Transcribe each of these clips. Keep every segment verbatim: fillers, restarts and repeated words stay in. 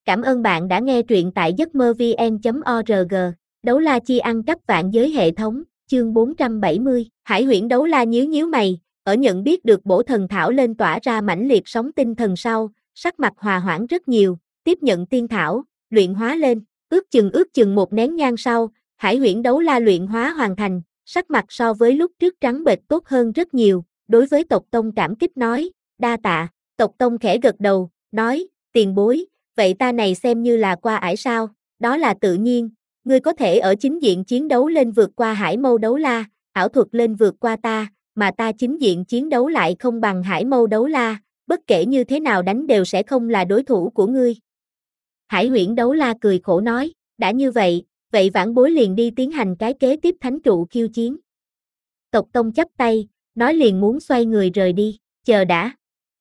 Cảm ơn bạn đã nghe truyện tại giấc mơ vn chấm org. Đấu la chi ăn cắp vạn giới hệ thống, chương bốn trăm bảy mươi. Hải Huyễn Đấu La nhíu nhíu mày, ở nhận biết được bổ thần thảo lên tỏa ra mãnh liệt sóng tinh thần sau, sắc mặt hòa hoãn rất nhiều, tiếp nhận tiên thảo, luyện hóa lên, ước chừng ước chừng một nén nhang sau, Hải Huyễn Đấu La luyện hóa hoàn thành, sắc mặt so với lúc trước trắng bệch tốt hơn rất nhiều, đối với tộc tông cảm kích nói, đa tạ. Tộc tông khẽ gật đầu, nói, tiền bối, vậy ta này xem như là qua ải sao, đó là tự nhiên, ngươi có thể ở chính diện chiến đấu lên vượt qua Hải Mâu Đấu La, ảo thuật lên vượt qua ta, mà ta chính diện chiến đấu lại không bằng Hải Mâu Đấu La, bất kể như thế nào đánh đều sẽ không là đối thủ của ngươi. Hải Huyễn Đấu La cười khổ nói, đã như vậy, vậy vãn bối liền đi tiến hành cái kế tiếp thánh trụ khiêu chiến. Tộc tông chắp tay, nói liền muốn xoay người rời đi, chờ đã.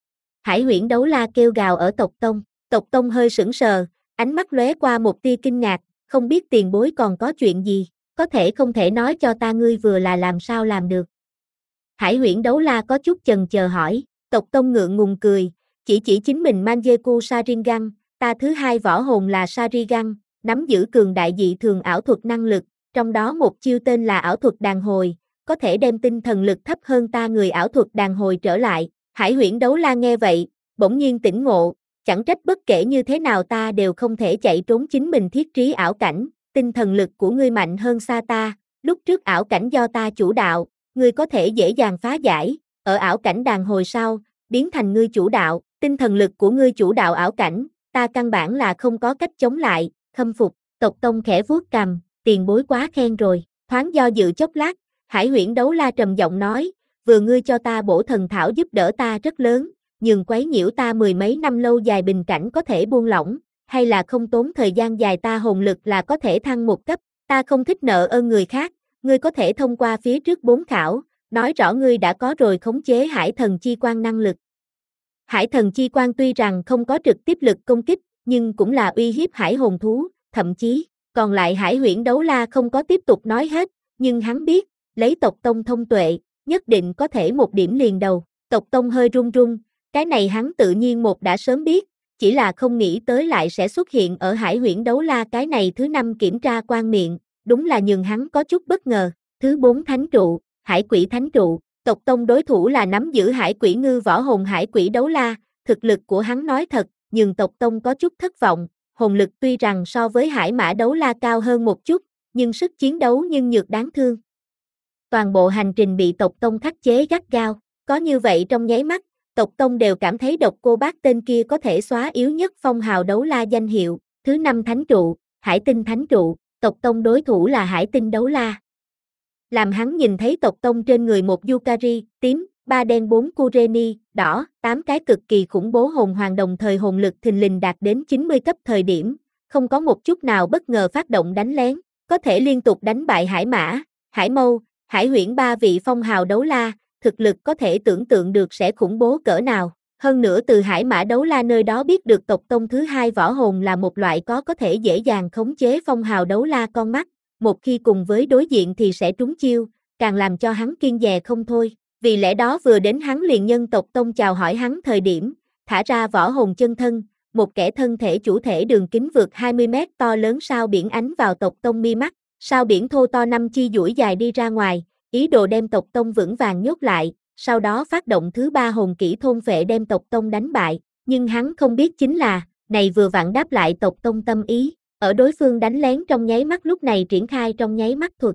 Hải Huyễn Đấu La kêu gào ở tộc tông, tộc tông hơi sững sờ, ánh mắt lóe qua một tia kinh ngạc, không biết tiền bối còn có chuyện gì, có thể không thể nói cho ta ngươi vừa là làm sao làm được. Hải Huyễn Đấu La có chút chần chờ hỏi, tộc tông ngượng ngùng cười, chỉ chỉ chính mình Manjeku Sharingan, ta thứ hai võ hồn là Sharingan, nắm giữ cường đại dị thường ảo thuật năng lực, trong đó một chiêu tên là ảo thuật đàn hồi, có thể đem tinh thần lực thấp hơn ta người ảo thuật đàn hồi trở lại. Hải Huyễn Đấu La nghe vậy, bỗng nhiên tỉnh ngộ, chẳng trách bất kể như thế nào ta đều không thể chạy trốn chính mình thiết trí ảo cảnh, tinh thần lực của ngươi mạnh hơn xa ta, lúc trước ảo cảnh do ta chủ đạo, ngươi có thể dễ dàng phá giải, ở ảo cảnh đàn hồi sau, biến thành ngươi chủ đạo, tinh thần lực của ngươi chủ đạo ảo cảnh, ta căn bản là không có cách chống lại, khâm phục. Tộc tông khẽ vuốt cằm, tiền bối quá khen rồi, thoáng do dự chốc lát, Hải Huyễn Đấu La trầm giọng nói, vừa ngươi cho ta bổ thần thảo giúp đỡ ta rất lớn, nhưng quấy nhiễu ta mười mấy năm lâu dài bình cảnh có thể buông lỏng, hay là không tốn thời gian dài ta hồn lực là có thể thăng một cấp, ta không thích nợ ơn người khác, ngươi có thể thông qua phía trước bốn khảo, nói rõ ngươi đã có rồi khống chế Hải Thần Chi Quang năng lực. Hải Thần Chi Quang tuy rằng không có trực tiếp lực công kích, nhưng cũng là uy hiếp hải hồn thú, thậm chí, còn lại Hải Huyễn Đấu La không có tiếp tục nói hết, nhưng hắn biết, lấy tộc tông thông tuệ, nhất định có thể một điểm liền đầu. Tộc tông hơi run run, cái này hắn tự nhiên một đã sớm biết, chỉ là không nghĩ tới lại sẽ xuất hiện ở Hải Huyễn Đấu La cái này thứ năm kiểm tra quan miệng, đúng là nhường hắn có chút bất ngờ. Thứ bốn thánh trụ, Hải Quỷ Thánh Trụ, tộc tông đối thủ là nắm giữ Hải Quỷ Ngư võ hồn Hải Quỷ Đấu La, thực lực của hắn nói thật, nhưng tộc tông có chút thất vọng, hồn lực tuy rằng so với Hải Mã Đấu La cao hơn một chút, nhưng sức chiến đấu nhưng nhược đáng thương. Toàn bộ hành trình bị tộc tông khắc chế gắt gao, có như vậy trong nháy mắt, tộc tông đều cảm thấy Độc Cô Bác tên kia có thể xóa yếu nhất phong hào Đấu La danh hiệu. Thứ năm thánh trụ, Hải Tinh Thánh Trụ, tộc tông đối thủ là Hải Tinh Đấu La. Làm hắn nhìn thấy tộc tông trên người một Yukari, tím, ba đen bốn Kureni, đỏ, tám cái cực kỳ khủng bố hồn hoàng đồng thời hồn lực thình lình đạt đến chín mươi cấp thời điểm, không có một chút nào bất ngờ phát động đánh lén, có thể liên tục đánh bại Hải Mã, Hải Mâu, Hải Huyễn ba vị phong hào Đấu La, thực lực có thể tưởng tượng được sẽ khủng bố cỡ nào. Hơn nữa từ Hải Mã Đấu La nơi đó biết được tộc tông thứ hai võ hồn là một loại có có thể dễ dàng khống chế phong hào Đấu La con mắt, một khi cùng với đối diện thì sẽ trúng chiêu, càng làm cho hắn kiêng dè không thôi. Vì lẽ đó vừa đến hắn liền nhân tộc tông chào hỏi hắn thời điểm, thả ra võ hồn chân thân, một kẻ thân thể chủ thể đường kính vượt hai mươi mét to lớn sao biển ánh vào tộc tông mi mắt, sao biển thô to năm chi duỗi dài đi ra ngoài, ý đồ đem tộc tông vững vàng nhốt lại, sau đó phát động thứ ba hồn kỹ thôn phệ đem tộc tông đánh bại, nhưng hắn không biết chính là, này vừa vặn đáp lại tộc tông tâm ý, ở đối phương đánh lén trong nháy mắt lúc này triển khai trong nháy mắt thuật.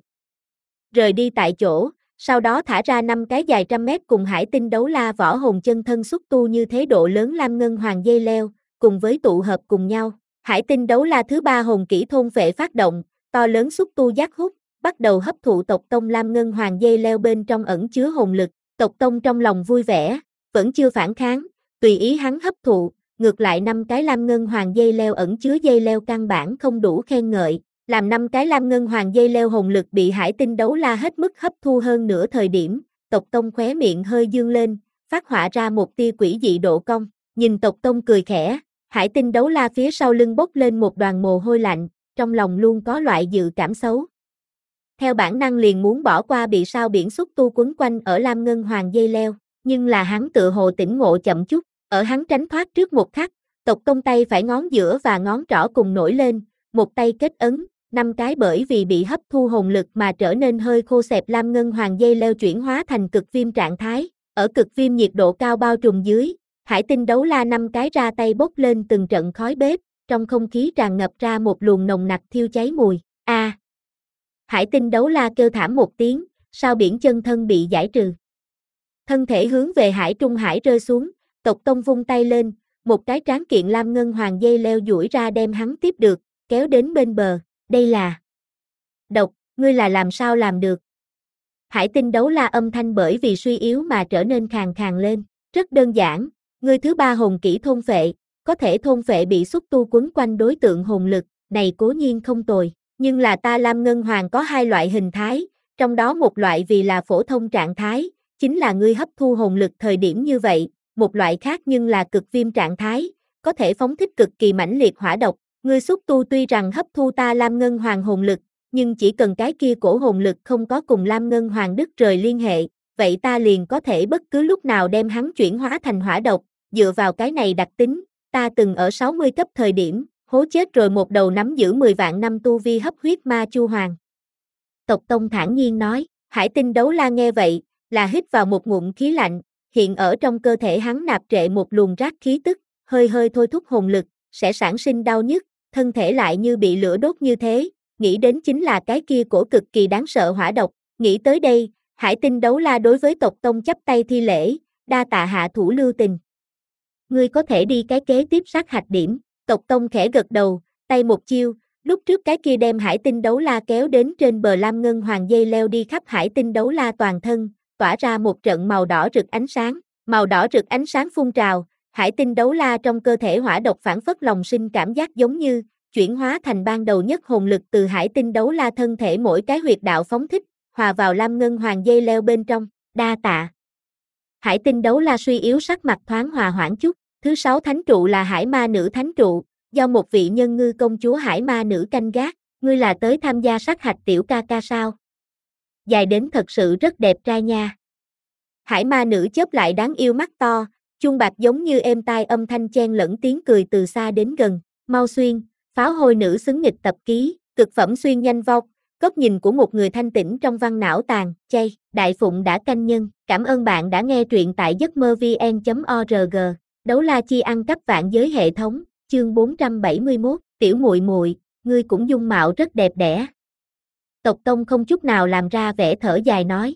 Rời đi tại chỗ, sau đó thả ra năm cái dài trăm mét cùng Hải Tinh Đấu La võ hồn chân thân xúc tu như thế độ lớn lam ngân hoàng dây leo, cùng với tụ hợp cùng nhau. Hải Tinh Đấu La thứ ba hồn kỹ thôn phệ phát động, to lớn xúc tu giác hút, bắt đầu hấp thụ tộc tông lam ngân hoàng dây leo bên trong ẩn chứa hồn lực. Tộc tông trong lòng vui vẻ, vẫn chưa phản kháng, tùy ý hắn hấp thụ, ngược lại năm cái lam ngân hoàng dây leo ẩn chứa dây leo căn bản không đủ khen ngợi, làm năm cái lam ngân hoàng dây leo hồn lực bị Hải Tinh Đấu La hết mức hấp thu hơn nửa thời điểm, tộc tông khóe miệng hơi dương lên, phát họa ra một tia quỷ dị độ cong, nhìn tộc tông cười khẽ, Hải Tinh Đấu La phía sau lưng bốc lên một đoàn mồ hôi lạnh, trong lòng luôn có loại dự cảm xấu. Theo bản năng liền muốn bỏ qua bị sao biển xúc tu quấn quanh ở lam ngân hoàng dây leo, nhưng là hắn tự hồ tỉnh ngộ chậm chút, ở hắn tránh thoát trước một khắc, Tộc Tông tay phải ngón giữa và ngón trỏ cùng nổi lên, một tay kết ấn, năm cái bởi vì bị hấp thu hồn lực mà trở nên hơi khô xẹp lam ngân hoàng dây leo chuyển hóa thành cực viêm trạng thái, ở cực viêm nhiệt độ cao bao trùm dưới, hải tinh đấu la năm cái ra tay bốc lên từng trận khói bếp, trong không khí tràn ngập ra một luồng nồng nặc thiêu cháy mùi. A! À, hải tinh đấu la kêu thảm một tiếng, sao biển chân thân bị giải trừ. Thân thể hướng về hải trung hải rơi xuống, Tộc Tông vung tay lên, một cái tráng kiện lam ngân hoàng dây leo duỗi ra đem hắn tiếp được, kéo đến bên bờ, đây là độc, ngươi là làm sao làm được? Hải tinh đấu la âm thanh bởi vì suy yếu mà trở nên khàn khàn lên, rất đơn giản, ngươi thứ ba hồn kỹ thôn phệ, có thể thôn phệ bị xúc tu quấn quanh đối tượng hồn lực, này cố nhiên không tồi, nhưng là ta lam ngân hoàng có hai loại hình thái, trong đó một loại vì là phổ thông trạng thái, chính là ngươi hấp thu hồn lực thời điểm như vậy, một loại khác nhưng là cực viêm trạng thái, có thể phóng thích cực kỳ mãnh liệt hỏa độc, ngươi xúc tu tuy rằng hấp thu ta lam ngân hoàng hồn lực, nhưng chỉ cần cái kia cổ hồn lực không có cùng lam ngân hoàng đứt rời liên hệ, vậy ta liền có thể bất cứ lúc nào đem hắn chuyển hóa thành hỏa độc, dựa vào cái này đặc tính, ta từng ở sáu mươi cấp thời điểm, hố chết rồi một đầu nắm giữ mười vạn năm tu vi hấp huyết ma chu hoàng. Tộc Tông thản nhiên nói, hải tinh đấu la nghe vậy, là hít vào một ngụm khí lạnh, hiện ở trong cơ thể hắn nạp trệ một luồng rác khí tức, hơi hơi thôi thúc hồn lực, sẽ sản sinh đau nhức, thân thể lại như bị lửa đốt như thế, nghĩ đến chính là cái kia cổ cực kỳ đáng sợ hỏa độc, nghĩ tới đây, hải tinh đấu la đối với Tộc Tông chắp tay thi lễ, đa tạ hạ thủ lưu tình. Ngươi có thể đi cái kế tiếp sát hạch điểm, Tộc Tông khẽ gật đầu, tay một chiêu, lúc trước cái kia đem hải tinh đấu la kéo đến trên bờ lam ngân hoàng dây leo đi khắp hải tinh đấu la toàn thân, tỏa ra một trận màu đỏ rực ánh sáng, màu đỏ rực ánh sáng phun trào, hải tinh đấu la trong cơ thể hỏa độc phản phất lòng sinh cảm giác giống như, chuyển hóa thành ban đầu nhất hồn lực từ hải tinh đấu la thân thể mỗi cái huyệt đạo phóng thích, hòa vào lam ngân hoàng dây leo bên trong, đa tạ. Hải tinh đấu la suy yếu sắc mặt thoáng hòa hoãn chút, thứ sáu thánh trụ là hải ma nữ thánh trụ, do một vị nhân ngư công chúa hải ma nữ canh gác, ngươi là tới tham gia sát hạch tiểu ca ca sao? Dài đến thật sự rất đẹp trai nha. Hải ma nữ chớp lại đáng yêu mắt to, chuông bạc giống như êm tai âm thanh chen lẫn tiếng cười từ xa đến gần, mau xuyên, pháo hôi nữ xứng nghịch tập ký, cực phẩm xuyên nhanh vọc, góc nhìn của một người thanh tĩnh trong văn não tàn, chay, đại phụng đã canh nhân, cảm ơn bạn đã nghe truyện tại giấc mơ vn chấm org, đấu la chi ăn cắp vạn giới hệ thống, chương bốn trăm bảy mươi mốt, tiểu muội muội, ngươi cũng dung mạo rất đẹp đẽ. Tộc Tông không chút nào làm ra vẻ thở dài nói.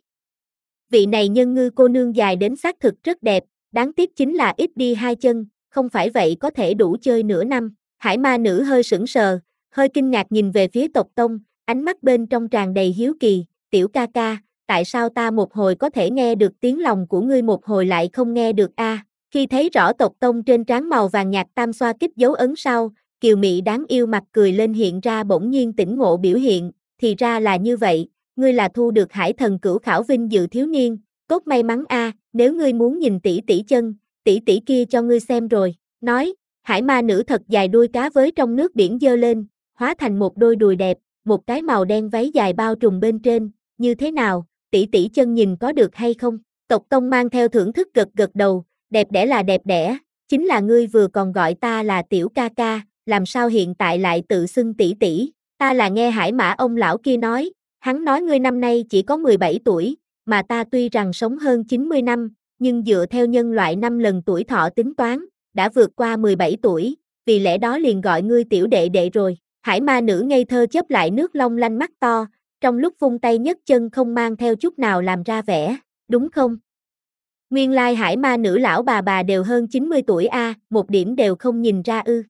Vị này nhân ngư cô nương dài đến xác thực rất đẹp, đáng tiếc chính là ít đi hai chân, không phải vậy có thể đủ chơi nửa năm. Hải ma nữ hơi sững sờ, hơi kinh ngạc nhìn về phía Tộc Tông, ánh mắt bên trong tràn đầy hiếu kỳ, tiểu ca ca, tại sao ta một hồi có thể nghe được tiếng lòng của ngươi một hồi lại không nghe được a? À? Khi thấy rõ Tộc Tông trên trán màu vàng nhạt tam xoa kích dấu ấn sau, kiều mị đáng yêu mặt cười lên hiện ra bỗng nhiên tỉnh ngộ biểu hiện, thì ra là như vậy, ngươi là thu được hải thần cửu khảo vinh dự thiếu niên, cốt may mắn a, à, nếu ngươi muốn nhìn tỷ tỷ chân, tỷ tỷ kia cho ngươi xem rồi, nói, hải ma nữ thật dài đuôi cá với trong nước biển dơ lên, hóa thành một đôi đùi đẹp, một cái màu đen váy dài bao trùm bên trên, như thế nào, tỷ tỷ chân nhìn có được hay không? Tộc Tông mang theo thưởng thức gật gật đầu, đẹp đẽ là đẹp đẽ, chính là ngươi vừa còn gọi ta là tiểu ca ca, làm sao hiện tại lại tự xưng tỷ tỷ? Ta là nghe Hải Mã ông lão kia nói, hắn nói ngươi năm nay chỉ có mười bảy tuổi, mà ta tuy rằng sống hơn chín mươi năm, nhưng dựa theo nhân loại năm lần tuổi thọ tính toán, đã vượt qua mười bảy tuổi, vì lẽ đó liền gọi ngươi tiểu đệ đệ rồi. Hải ma nữ ngây thơ chớp lại nước long lanh mắt to, trong lúc vung tay nhấc chân không mang theo chút nào làm ra vẻ, đúng không? Nguyên lai hải ma nữ lão bà bà đều hơn chín mươi tuổi a, à, một điểm đều không nhìn ra ư.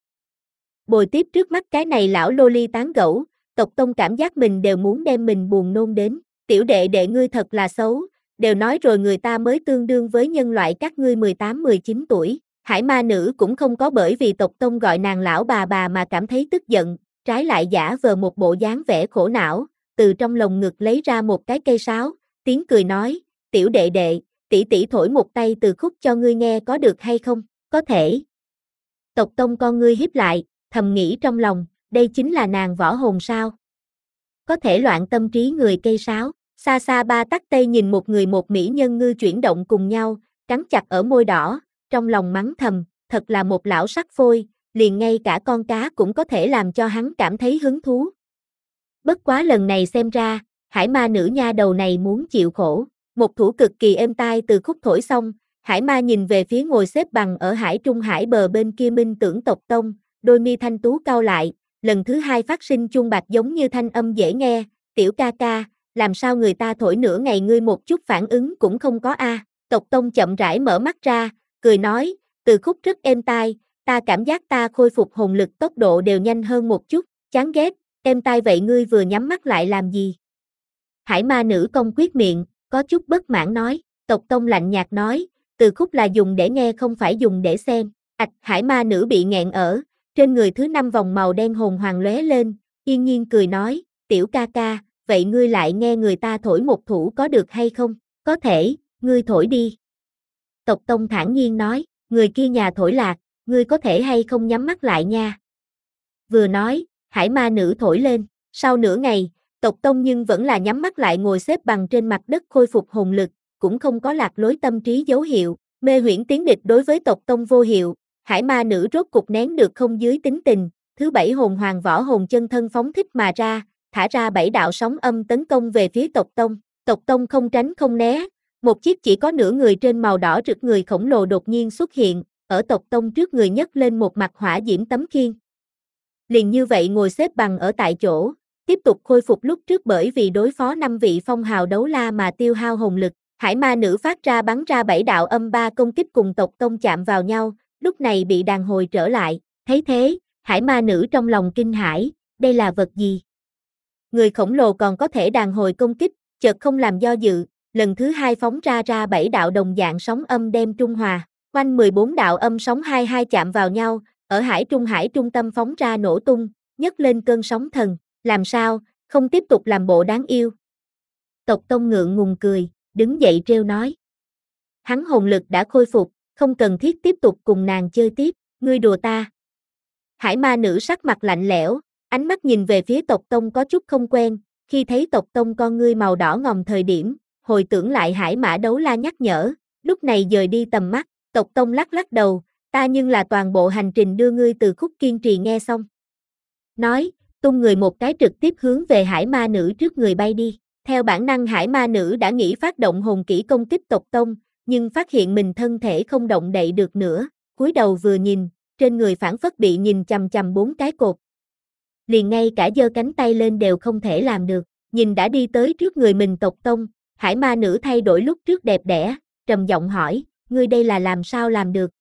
Bồi tiếp trước mắt cái này lão lô ly tán gẫu, Tộc Tông cảm giác mình đều muốn đem mình buồn nôn đến, tiểu đệ đệ ngươi thật là xấu, đều nói rồi người ta mới tương đương với nhân loại các ngươi mười tám mười chín tuổi, hải ma nữ cũng không có bởi vì Tộc Tông gọi nàng lão bà bà mà cảm thấy tức giận, trái lại giả vờ một bộ dáng vẻ khổ não, từ trong lồng ngực lấy ra một cái cây sáo, tiếng cười nói, tiểu đệ đệ, tỷ tỷ thổi một tay từ khúc cho ngươi nghe có được hay không, có thể. Tộc Tông con ngươi híp lại, thầm nghĩ trong lòng, đây chính là nàng võ hồn sao? Có thể loạn tâm trí người cây sáo, xa xa ba tắc tây nhìn một người một mỹ nhân ngư chuyển động cùng nhau, cắn chặt ở môi đỏ, trong lòng mắng thầm, thật là một lão sắc phôi, liền ngay cả con cá cũng có thể làm cho hắn cảm thấy hứng thú. Bất quá lần này xem ra, hải ma nữ nha đầu này muốn chịu khổ. Một thủ cực kỳ êm tai từ khúc thổi xong, hải ma nhìn về phía ngồi xếp bằng ở hải trung hải bờ bên kia Minh Tưởng tộc tông, đôi mi thanh tú cau lại, lần thứ hai phát sinh chuông bạc giống như thanh âm dễ nghe, tiểu ca ca, làm sao người ta thổi nửa ngày ngươi một chút phản ứng cũng không có a. Tộc tông chậm rãi mở mắt ra, cười nói, từ khúc rất êm tai, ta cảm giác ta khôi phục hồn lực tốc độ đều nhanh hơn một chút, chán ghét, êm tai vậy ngươi vừa nhắm mắt lại làm gì? Hải ma nữ công quyết miệng, có chút bất mãn nói, tộc tông lạnh nhạt nói, từ khúc là dùng để nghe không phải dùng để xem. Ảch, hải ma nữ bị nghẹn ở, trên người thứ năm vòng màu đen hồn hoàng lóe lên, yên nhiên cười nói, tiểu ca ca, vậy ngươi lại nghe người ta thổi một thủ có được hay không? Có thể, ngươi thổi đi. Tộc tông thản nhiên nói, người kia nhà thổi lạc, ngươi có thể hay không nhắm mắt lại nha. Vừa nói, hải ma nữ thổi lên, sau nửa ngày, tộc tông nhưng vẫn là nhắm mắt lại ngồi xếp bằng trên mặt đất khôi phục hồn lực, cũng không có lạc lối tâm trí dấu hiệu, mê huyễn tiến địch đối với tộc tông vô hiệu, hải ma nữ rốt cục nén được không dưới tính tình, thứ bảy hồn hoàng võ hồn chân thân phóng thích mà ra, thả ra bảy đạo sóng âm tấn công về phía tộc tông, tộc tông không tránh không né, một chiếc chỉ có nửa người trên màu đỏ rực người khổng lồ đột nhiên xuất hiện, ở tộc tông trước người nhấc lên một mặt hỏa diễm tấm khiên. Liền như vậy ngồi xếp bằng ở tại chỗ, tiếp tục khôi phục lúc trước bởi vì đối phó năm vị phong hào đấu la mà tiêu hao hồn lực, hải ma nữ phát ra bắn ra bảy đạo âm ba công kích cùng tộc tông chạm vào nhau, lúc này bị đàn hồi trở lại, thấy thế, hải ma nữ trong lòng kinh hãi, đây là vật gì? Người khổng lồ còn có thể đàn hồi công kích, chợt không làm do dự, lần thứ hai phóng ra ra bảy đạo đồng dạng sóng âm đem trung hòa, quanh mười bốn đạo âm sóng hai hai chạm vào nhau, ở hải trung hải trung tâm phóng ra nổ tung, nhấc lên cơn sóng thần, làm sao, không tiếp tục làm bộ đáng yêu. Tộc tông ngượng ngùng cười, đứng dậy trêu nói. Hắn hồn lực đã khôi phục, không cần thiết tiếp tục cùng nàng chơi tiếp, ngươi đùa ta. Hải ma nữ sắc mặt lạnh lẽo, ánh mắt nhìn về phía tộc tông có chút không quen, khi thấy tộc tông con ngươi màu đỏ ngòm thời điểm, hồi tưởng lại hải mã đấu la nhắc nhở, lúc này dời đi tầm mắt, tộc tông lắc lắc đầu, ta nhưng là toàn bộ hành trình đưa ngươi từ khúc kiên trì nghe xong. Nói, tung người một cái trực tiếp hướng về hải ma nữ trước người bay đi, theo bản năng hải ma nữ đã nghĩ phát động hồn kỹ công kích tộc tông, nhưng phát hiện mình thân thể không động đậy được nữa, cúi đầu vừa nhìn, trên người phản phất bị nhìn chằm chằm bốn cái cột. Liền ngay cả giơ cánh tay lên đều không thể làm được, nhìn đã đi tới trước người mình tộc tông, hải ma nữ thay đổi lúc trước đẹp đẽ, trầm giọng hỏi, ngươi đây là làm sao làm được?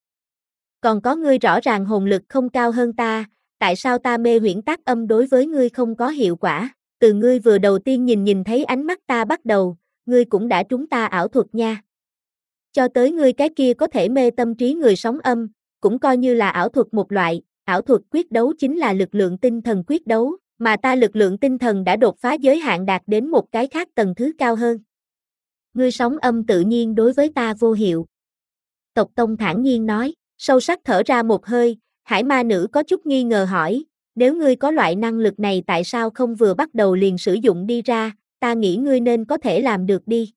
Còn có ngươi rõ ràng hồn lực không cao hơn ta, tại sao ta mê huyễn tác âm đối với ngươi không có hiệu quả? Từ ngươi vừa đầu tiên nhìn nhìn thấy ánh mắt ta bắt đầu, ngươi cũng đã trúng ta ảo thuật nha. Cho tới ngươi cái kia có thể mê tâm trí người sóng âm, cũng coi như là ảo thuật một loại, ảo thuật quyết đấu chính là lực lượng tinh thần quyết đấu, mà ta lực lượng tinh thần đã đột phá giới hạn đạt đến một cái khác tầng thứ cao hơn. Ngươi sóng âm tự nhiên đối với ta vô hiệu. Tộc tông thản nhiên nói, sâu sắc thở ra một hơi, hải ma nữ có chút nghi ngờ hỏi, nếu ngươi có loại năng lực này tại sao không vừa bắt đầu liền sử dụng đi ra, ta nghĩ ngươi nên có thể làm được đi.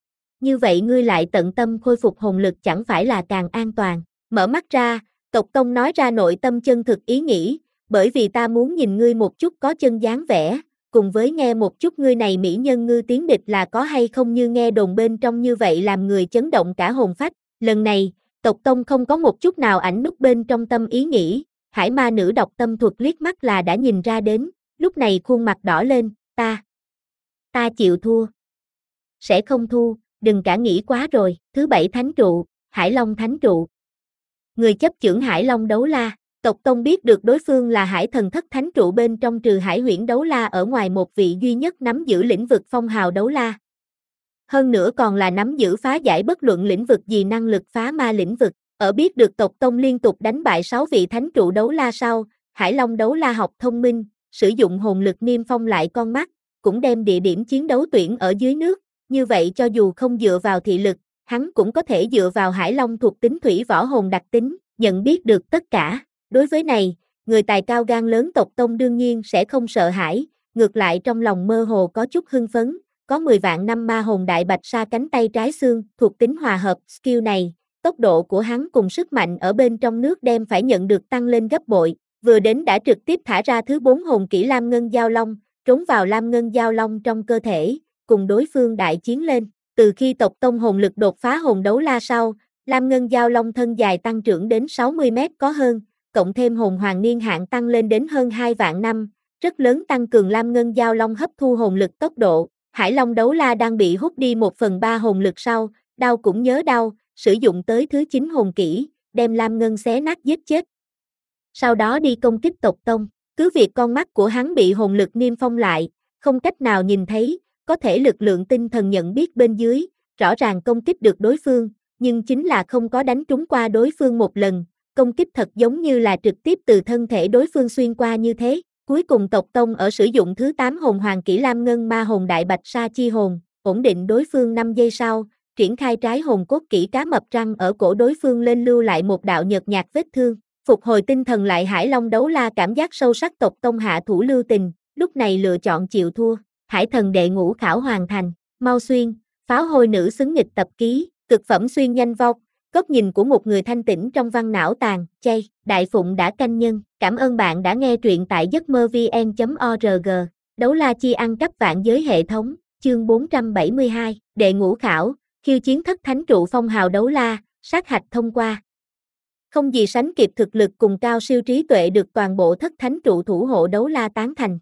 Như vậy ngươi lại tận tâm khôi phục hồn lực chẳng phải là càng an toàn. Mở mắt ra, tộc tông nói ra nội tâm chân thực ý nghĩ, bởi vì ta muốn nhìn ngươi một chút có chân dáng vẻ, cùng với nghe một chút ngươi này mỹ nhân ngư tiếng địch là có hay không như nghe đồn bên trong như vậy làm người chấn động cả hồn phách. Lần này, tộc tông không có một chút nào ảnh nút bên trong tâm ý nghĩ, hải ma nữ đọc tâm thuật liếc mắt là đã nhìn ra đến, lúc này khuôn mặt đỏ lên, ta, ta chịu thua. Sẽ không thua, đừng cả nghĩ quá rồi, thứ bảy thánh trụ, Hải Long thánh trụ. Người chấp chưởng Hải Long đấu la, tộc tông biết được đối phương là Hải thần thất thánh trụ bên trong trừ Hải huyễn đấu la ở ngoài một vị duy nhất nắm giữ lĩnh vực phong hào đấu la. Hơn nữa còn là nắm giữ phá giải bất luận lĩnh vực gì năng lực phá ma lĩnh vực, ở biết được tộc tông liên tục đánh bại sáu vị thánh trụ đấu la sau, Hải Long đấu la học thông minh, sử dụng hồn lực niêm phong lại con mắt, cũng đem địa điểm chiến đấu tuyển ở dưới nước, như vậy cho dù không dựa vào thị lực, hắn cũng có thể dựa vào Hải Long thuộc tính thủy võ hồn đặc tính, nhận biết được tất cả. Đối với này, người tài cao gan lớn tộc tông đương nhiên sẽ không sợ hãi, ngược lại trong lòng mơ hồ có chút hưng phấn, có mười vạn năm ma hồn đại bạch sa cánh tay trái xương, thuộc tính hòa hợp, skill này, tốc độ của hắn cùng sức mạnh ở bên trong nước đem phải nhận được tăng lên gấp bội, vừa đến đã trực tiếp thả ra thứ bốn hồn kỹ Lam Ngân Giao Long, trốn vào Lam Ngân Giao Long trong cơ thể, cùng đối phương đại chiến lên. Từ khi tộc tông hồn lực đột phá hồn đấu la sau, Lam Ngân Giao Long thân dài tăng trưởng đến sáu mươi mét có hơn, cộng thêm hồn hoàng niên hạn tăng lên đến hơn hai vạn năm, rất lớn tăng cường Lam Ngân Giao Long hấp thu hồn lực tốc độ. Hải Long đấu la đang bị hút đi một phần ba hồn lực sau, đau cũng nhớ đau, sử dụng tới thứ chín hồn kỹ, đem Lam Ngân xé nát giết chết. Sau đó đi công kích tộc tông, cứ việc con mắt của hắn bị hồn lực niêm phong lại, không cách nào nhìn thấy, có thể lực lượng tinh thần nhận biết bên dưới, rõ ràng công kích được đối phương, nhưng chính là không có đánh trúng qua đối phương một lần, công kích thật giống như là trực tiếp từ thân thể đối phương xuyên qua như thế. Cuối cùng tộc tông ở sử dụng thứ tám hồn hoàng kỹ Lam Ngân Ma Hồn Đại Bạch Sa Chi Hồn, ổn định đối phương năm giây sau, triển khai trái hồn cốt kỹ cá mập răng ở cổ đối phương lên lưu lại một đạo nhợt nhạt vết thương. Phục hồi tinh thần lại Hải Long đấu la cảm giác sâu sắc tộc tông hạ thủ lưu tình, lúc này lựa chọn chịu thua. Hải thần đệ ngũ khảo hoàn thành, mau xuyên, pháo hôi nữ xứng nghịch tập ký, cực phẩm xuyên nhanh vong. Góc nhìn của một người thanh tĩnh trong văn não tàn, chay, Đại Phụng đã canh nhân, cảm ơn bạn đã nghe truyện tại giấc mơ vn chấm org, đấu la chi ăn cắp vạn giới hệ thống, chương bốn trăm bảy mươi hai, đệ ngũ khảo, khiêu chiến thất thánh trụ phong hào đấu la, sát hạch thông qua. Không gì sánh kịp thực lực cùng cao siêu trí tuệ được toàn bộ thất thánh trụ thủ hộ đấu la tán thành.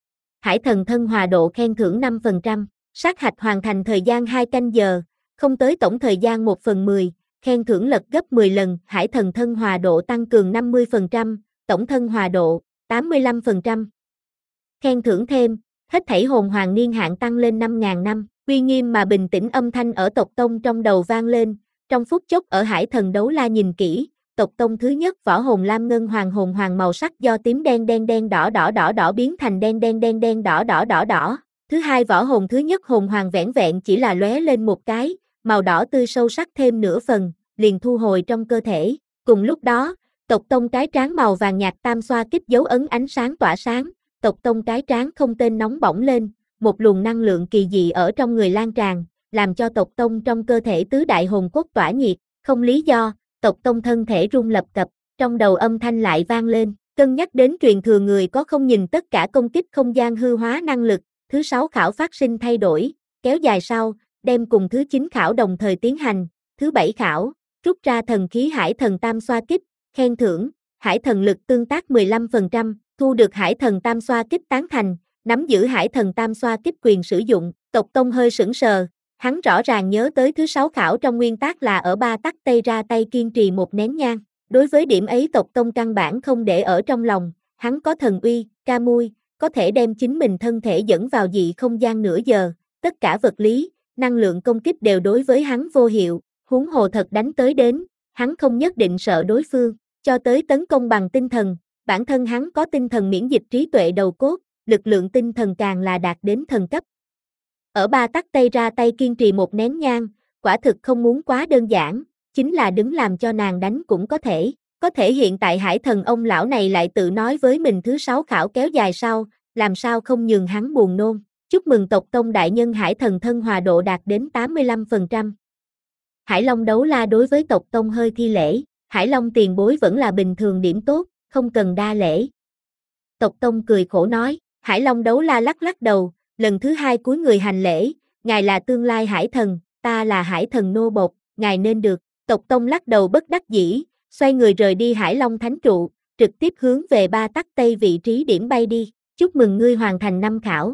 Hải thần thân hòa độ khen thưởng năm phần trăm, sát hạch hoàn thành thời gian hai canh giờ, không tới tổng thời gian một phần mười. Khen thưởng lật gấp mười lần, Hải thần thân hòa độ tăng cường năm mươi phần trăm, tổng thân hòa độ tám mươi lăm phần trăm. Khen thưởng thêm, hết thảy hồn hoàng niên hạn tăng lên năm nghìn năm, uy nghiêm mà bình tĩnh âm thanh ở tộc tông trong đầu vang lên, trong phút chốc ở Hải thần đấu la nhìn kỹ, tộc tông thứ nhất võ hồn Lam Ngân Hoàng hồn hoàng màu sắc do tím đen đen đen đỏ đỏ đỏ đỏ biến thành đen đen đen đen đỏ đỏ đỏ đỏ. Thứ hai võ hồn thứ nhất hồn hoàng vẻn vẹn chỉ là lóe lên một cái, màu đỏ tươi sâu sắc thêm nửa phần, liền thu hồi trong cơ thể. Cùng lúc đó, tộc tông cái trán màu vàng nhạt tam xoa kích dấu ấn ánh sáng tỏa sáng, tộc tông cái trán không tên nóng bỏng lên, một luồng năng lượng kỳ dị ở trong người lan tràn, làm cho tộc tông trong cơ thể tứ đại hồn cốt tỏa nhiệt, không lý do, tộc tông thân thể rung lập cập, trong đầu âm thanh lại vang lên, cân nhắc đến truyền thừa người có không nhìn tất cả công kích không gian hư hóa năng lực, thứ sáu khảo phát sinh thay đổi, kéo dài sau, đem cùng thứ chín khảo đồng thời tiến hành, thứ bảy khảo, rút ra thần khí Hải thần tam xoa kích, khen thưởng, Hải thần lực tương tác mười lăm phần trăm, thu được Hải thần tam xoa kích tán thành, nắm giữ Hải thần tam xoa kích quyền sử dụng, tộc tông hơi sững sờ, hắn rõ ràng nhớ tới thứ sáu khảo trong nguyên tắc là ở ba tắc tây ra tay kiên trì một nén nhang, đối với điểm ấy tộc tông căn bản không để ở trong lòng, hắn có thần uy, ca mui, có thể đem chính mình thân thể dẫn vào dị không gian nửa giờ, tất cả vật lý, năng lượng công kích đều đối với hắn vô hiệu, huống hồ thật đánh tới đến, hắn không nhất định sợ đối phương, cho tới tấn công bằng tinh thần, bản thân hắn có tinh thần miễn dịch trí tuệ đầu cốt, lực lượng tinh thần càng là đạt đến thần cấp. Ở ba tắc tây ra tay kiên trì một nén nhang, quả thực không muốn quá đơn giản, chính là đứng làm cho nàng đánh cũng có thể, có thể hiện tại Hải thần ông lão này lại tự nói với mình thứ sáu khảo kéo dài sau, làm sao không nhường hắn buồn nôn. Chúc mừng tộc tông đại nhân Hải thần thân hòa độ đạt đến tám mươi lăm phần trăm. Hải Long đấu la đối với tộc tông hơi thi lễ, Hải Long tiền bối vẫn là bình thường điểm tốt, không cần đa lễ. Tộc tông cười khổ nói, Hải Long đấu la lắc lắc đầu, lần thứ hai cúi người hành lễ, ngài là tương lai Hải thần, ta là Hải thần nô bộc, ngài nên được. Tộc tông lắc đầu bất đắc dĩ, xoay người rời đi Hải Long thánh trụ, trực tiếp hướng về ba tắc tây vị trí điểm bay đi, chúc mừng ngươi hoàn thành năm khảo.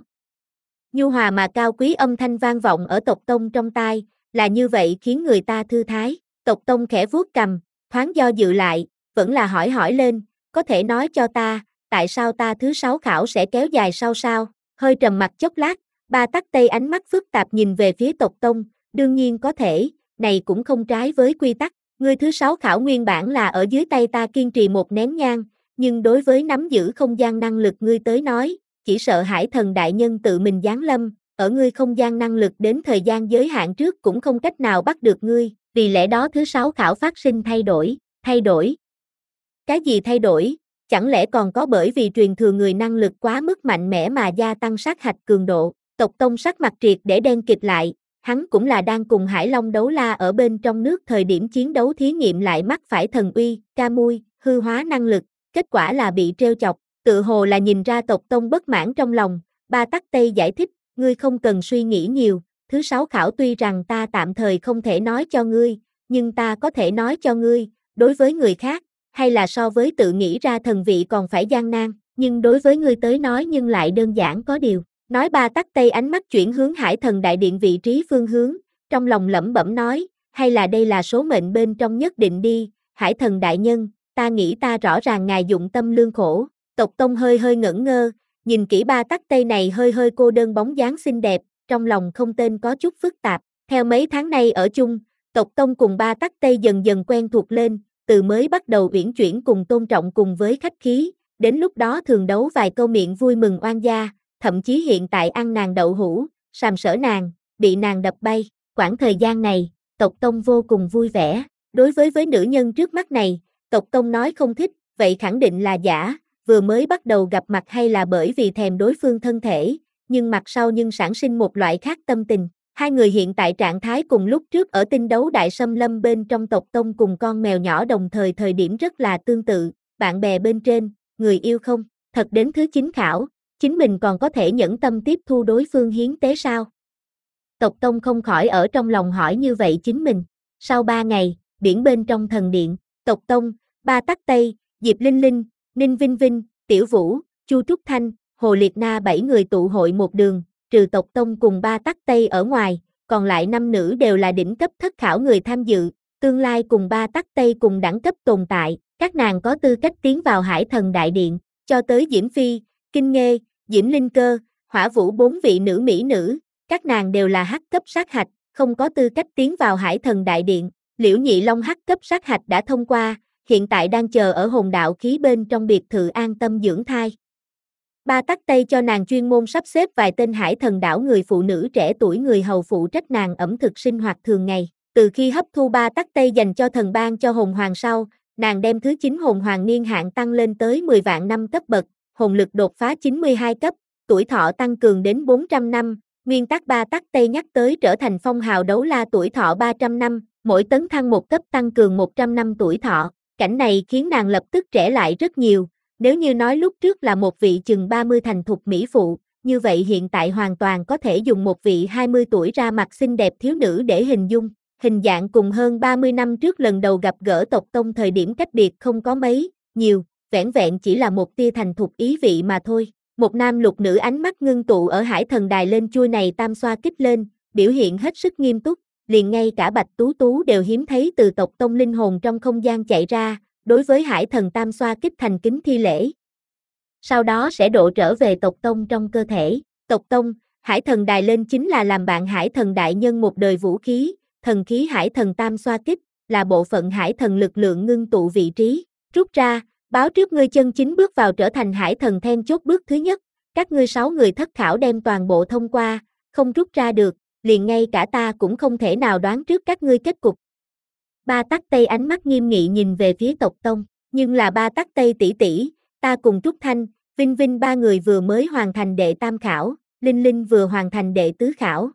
Nhu hòa mà cao quý âm thanh vang vọng ở tộc tông trong tai, là như vậy khiến người ta thư thái. Tộc tông khẽ vuốt cằm, thoáng do dự lại, vẫn là hỏi hỏi lên, có thể nói cho ta, tại sao ta thứ sáu khảo sẽ kéo dài sau sao? Hơi trầm mặt chốc lát, ba tắc tây ánh mắt phức tạp nhìn về phía tộc tông, đương nhiên có thể, này cũng không trái với quy tắc, ngươi thứ sáu khảo nguyên bản là ở dưới tay ta kiên trì một nén nhang, nhưng đối với nắm giữ không gian năng lực ngươi tới nói, chỉ sợ Hải thần đại nhân tự mình giáng lâm, ở ngươi không gian năng lực đến thời gian giới hạn trước cũng không cách nào bắt được ngươi, vì lẽ đó thứ sáu khảo phát sinh thay đổi, thay đổi. Cái gì thay đổi? Chẳng lẽ còn có bởi vì truyền thừa người năng lực quá mức mạnh mẽ mà gia tăng sát hạch cường độ? Tộc tông sắc mặt triệt để đen kịt lại, hắn cũng là đang cùng Hải Long đấu la ở bên trong nước thời điểm chiến đấu thí nghiệm lại mắc phải thần uy, ca mui, hư hóa năng lực, kết quả là bị trêu chọc, tự hồ là nhìn ra tộc tông bất mãn trong lòng, Ba Tắc Tây giải thích, ngươi không cần suy nghĩ nhiều, thứ sáu khảo tuy rằng ta tạm thời không thể nói cho ngươi, nhưng ta có thể nói cho ngươi, đối với người khác, hay là so với tự nghĩ ra thần vị còn phải gian nan, nhưng đối với ngươi tới nói nhưng lại đơn giản có điều. Nói Ba Tắc Tây ánh mắt chuyển hướng Hải Thần Đại Điện vị trí phương hướng, trong lòng lẩm bẩm nói, hay là đây là số mệnh bên trong nhất định đi, Hải Thần Đại Nhân, ta nghĩ ta rõ ràng ngài dụng tâm lương khổ, tộc tông hơi hơi ngẩn ngơ, nhìn kỹ Ba Tắc Tây này hơi hơi cô đơn bóng dáng xinh đẹp, trong lòng không tên có chút phức tạp, theo mấy tháng nay ở chung, tộc tông cùng Ba Tắc Tây dần dần quen thuộc lên, từ mới bắt đầu uyển chuyển cùng tôn trọng cùng với khách khí, đến lúc đó thường đấu vài câu miệng vui mừng oan gia, thậm chí hiện tại ăn nàng đậu hũ, sàm sỡ nàng, bị nàng đập bay, quãng thời gian này, tộc tông vô cùng vui vẻ, đối với với nữ nhân trước mắt này, tộc tông nói không thích, vậy khẳng định là giả, vừa mới bắt đầu gặp mặt hay là bởi vì thèm đối phương thân thể, nhưng mặt sau nhưng sản sinh một loại khác tâm tình. Hai người hiện tại trạng thái cùng lúc trước ở tinh đấu đại xâm lâm bên trong tộc tông cùng con mèo nhỏ đồng thời thời điểm rất là tương tự, bạn bè bên trên, người yêu không, thật đến thứ chín khảo, chính mình còn có thể nhẫn tâm tiếp thu đối phương hiến tế sao? Tộc tông không khỏi ở trong lòng hỏi như vậy chính mình. Sau ba ngày, biển bên trong thần điện, tộc tông, Ba Tắc Tây, Diệp Linh Linh, Ninh Vinh Vinh, Tiểu Vũ, Chu Trúc Thanh, Hồ Liệt Na bảy người tụ hội một đường, trừ tộc tông cùng Ba Tắc Tây ở ngoài, còn lại năm nữ đều là đỉnh cấp thất khảo người tham dự, tương lai cùng Ba Tắc Tây cùng đẳng cấp tồn tại, các nàng có tư cách tiến vào Hải Thần Đại Điện, cho tới Diễm Phi, Kinh Nghê, Diễm Linh Cơ, Hỏa Vũ bốn vị nữ mỹ nữ, các nàng đều là hắc cấp sát hạch, không có tư cách tiến vào Hải Thần Đại Điện, Liễu Nhị Long hắc cấp sát hạch đã thông qua, hiện tại đang chờ ở hồn đạo khí bên trong biệt thự an tâm dưỡng thai. Ba Tắc Tây cho nàng chuyên môn sắp xếp vài tên Hải Thần đảo người phụ nữ trẻ tuổi người hầu phụ trách nàng ẩm thực sinh hoạt thường ngày. Từ khi hấp thu Ba Tắc Tây dành cho thần ban cho hồn hoàng sau, nàng đem thứ chín hồn hoàng niên hạn tăng lên tới mười vạn năm cấp bậc, hồn lực đột phá chín mươi hai cấp, tuổi thọ tăng cường đến bốn trăm năm, nguyên tắc Ba Tắc Tây nhắc tới trở thành phong hào đấu la tuổi thọ ba trăm năm, mỗi tấn thăng một cấp tăng cường một trăm năm tuổi thọ, cảnh này khiến nàng lập tức trẻ lại rất nhiều. Nếu như nói lúc trước là một vị chừng ba mươi thành thục mỹ phụ, như vậy hiện tại hoàn toàn có thể dùng một vị hai mươi tuổi ra mặt xinh đẹp thiếu nữ để hình dung. Hình dạng cùng hơn ba mươi năm trước lần đầu gặp gỡ tộc tông thời điểm cách biệt không có mấy, nhiều, vẻn vẹn chỉ là một tia thành thục ý vị mà thôi. Một nam lục nữ ánh mắt ngưng tụ ở Hải Thần đài lên chui này tam xoa kích lên, biểu hiện hết sức nghiêm túc, liền ngay cả Bạch Tú Tú đều hiếm thấy từ tộc tông linh hồn trong không gian chạy ra, đối với Hải Thần tam xoa kích thành kính thi lễ. Sau đó sẽ độ trở về tộc tông trong cơ thể. Tộc tông, Hải Thần đài lên chính là làm bạn Hải Thần đại nhân một đời vũ khí, thần khí Hải Thần tam xoa kích, là bộ phận Hải Thần lực lượng ngưng tụ vị trí, rút ra, báo trước ngươi chân chính bước vào trở thành Hải Thần then chốt bước thứ nhất, các ngươi sáu người thất khảo đem toàn bộ thông qua, không rút ra được, liền ngay cả ta cũng không thể nào đoán trước các ngươi kết cục. Ba Tắc Tây ánh mắt nghiêm nghị nhìn về phía tộc tông, nhưng là Ba Tắc Tây tỷ tỷ, ta cùng Trúc Thanh, Vinh Vinh ba người vừa mới hoàn thành đệ tam khảo, Linh Linh vừa hoàn thành đệ tứ khảo.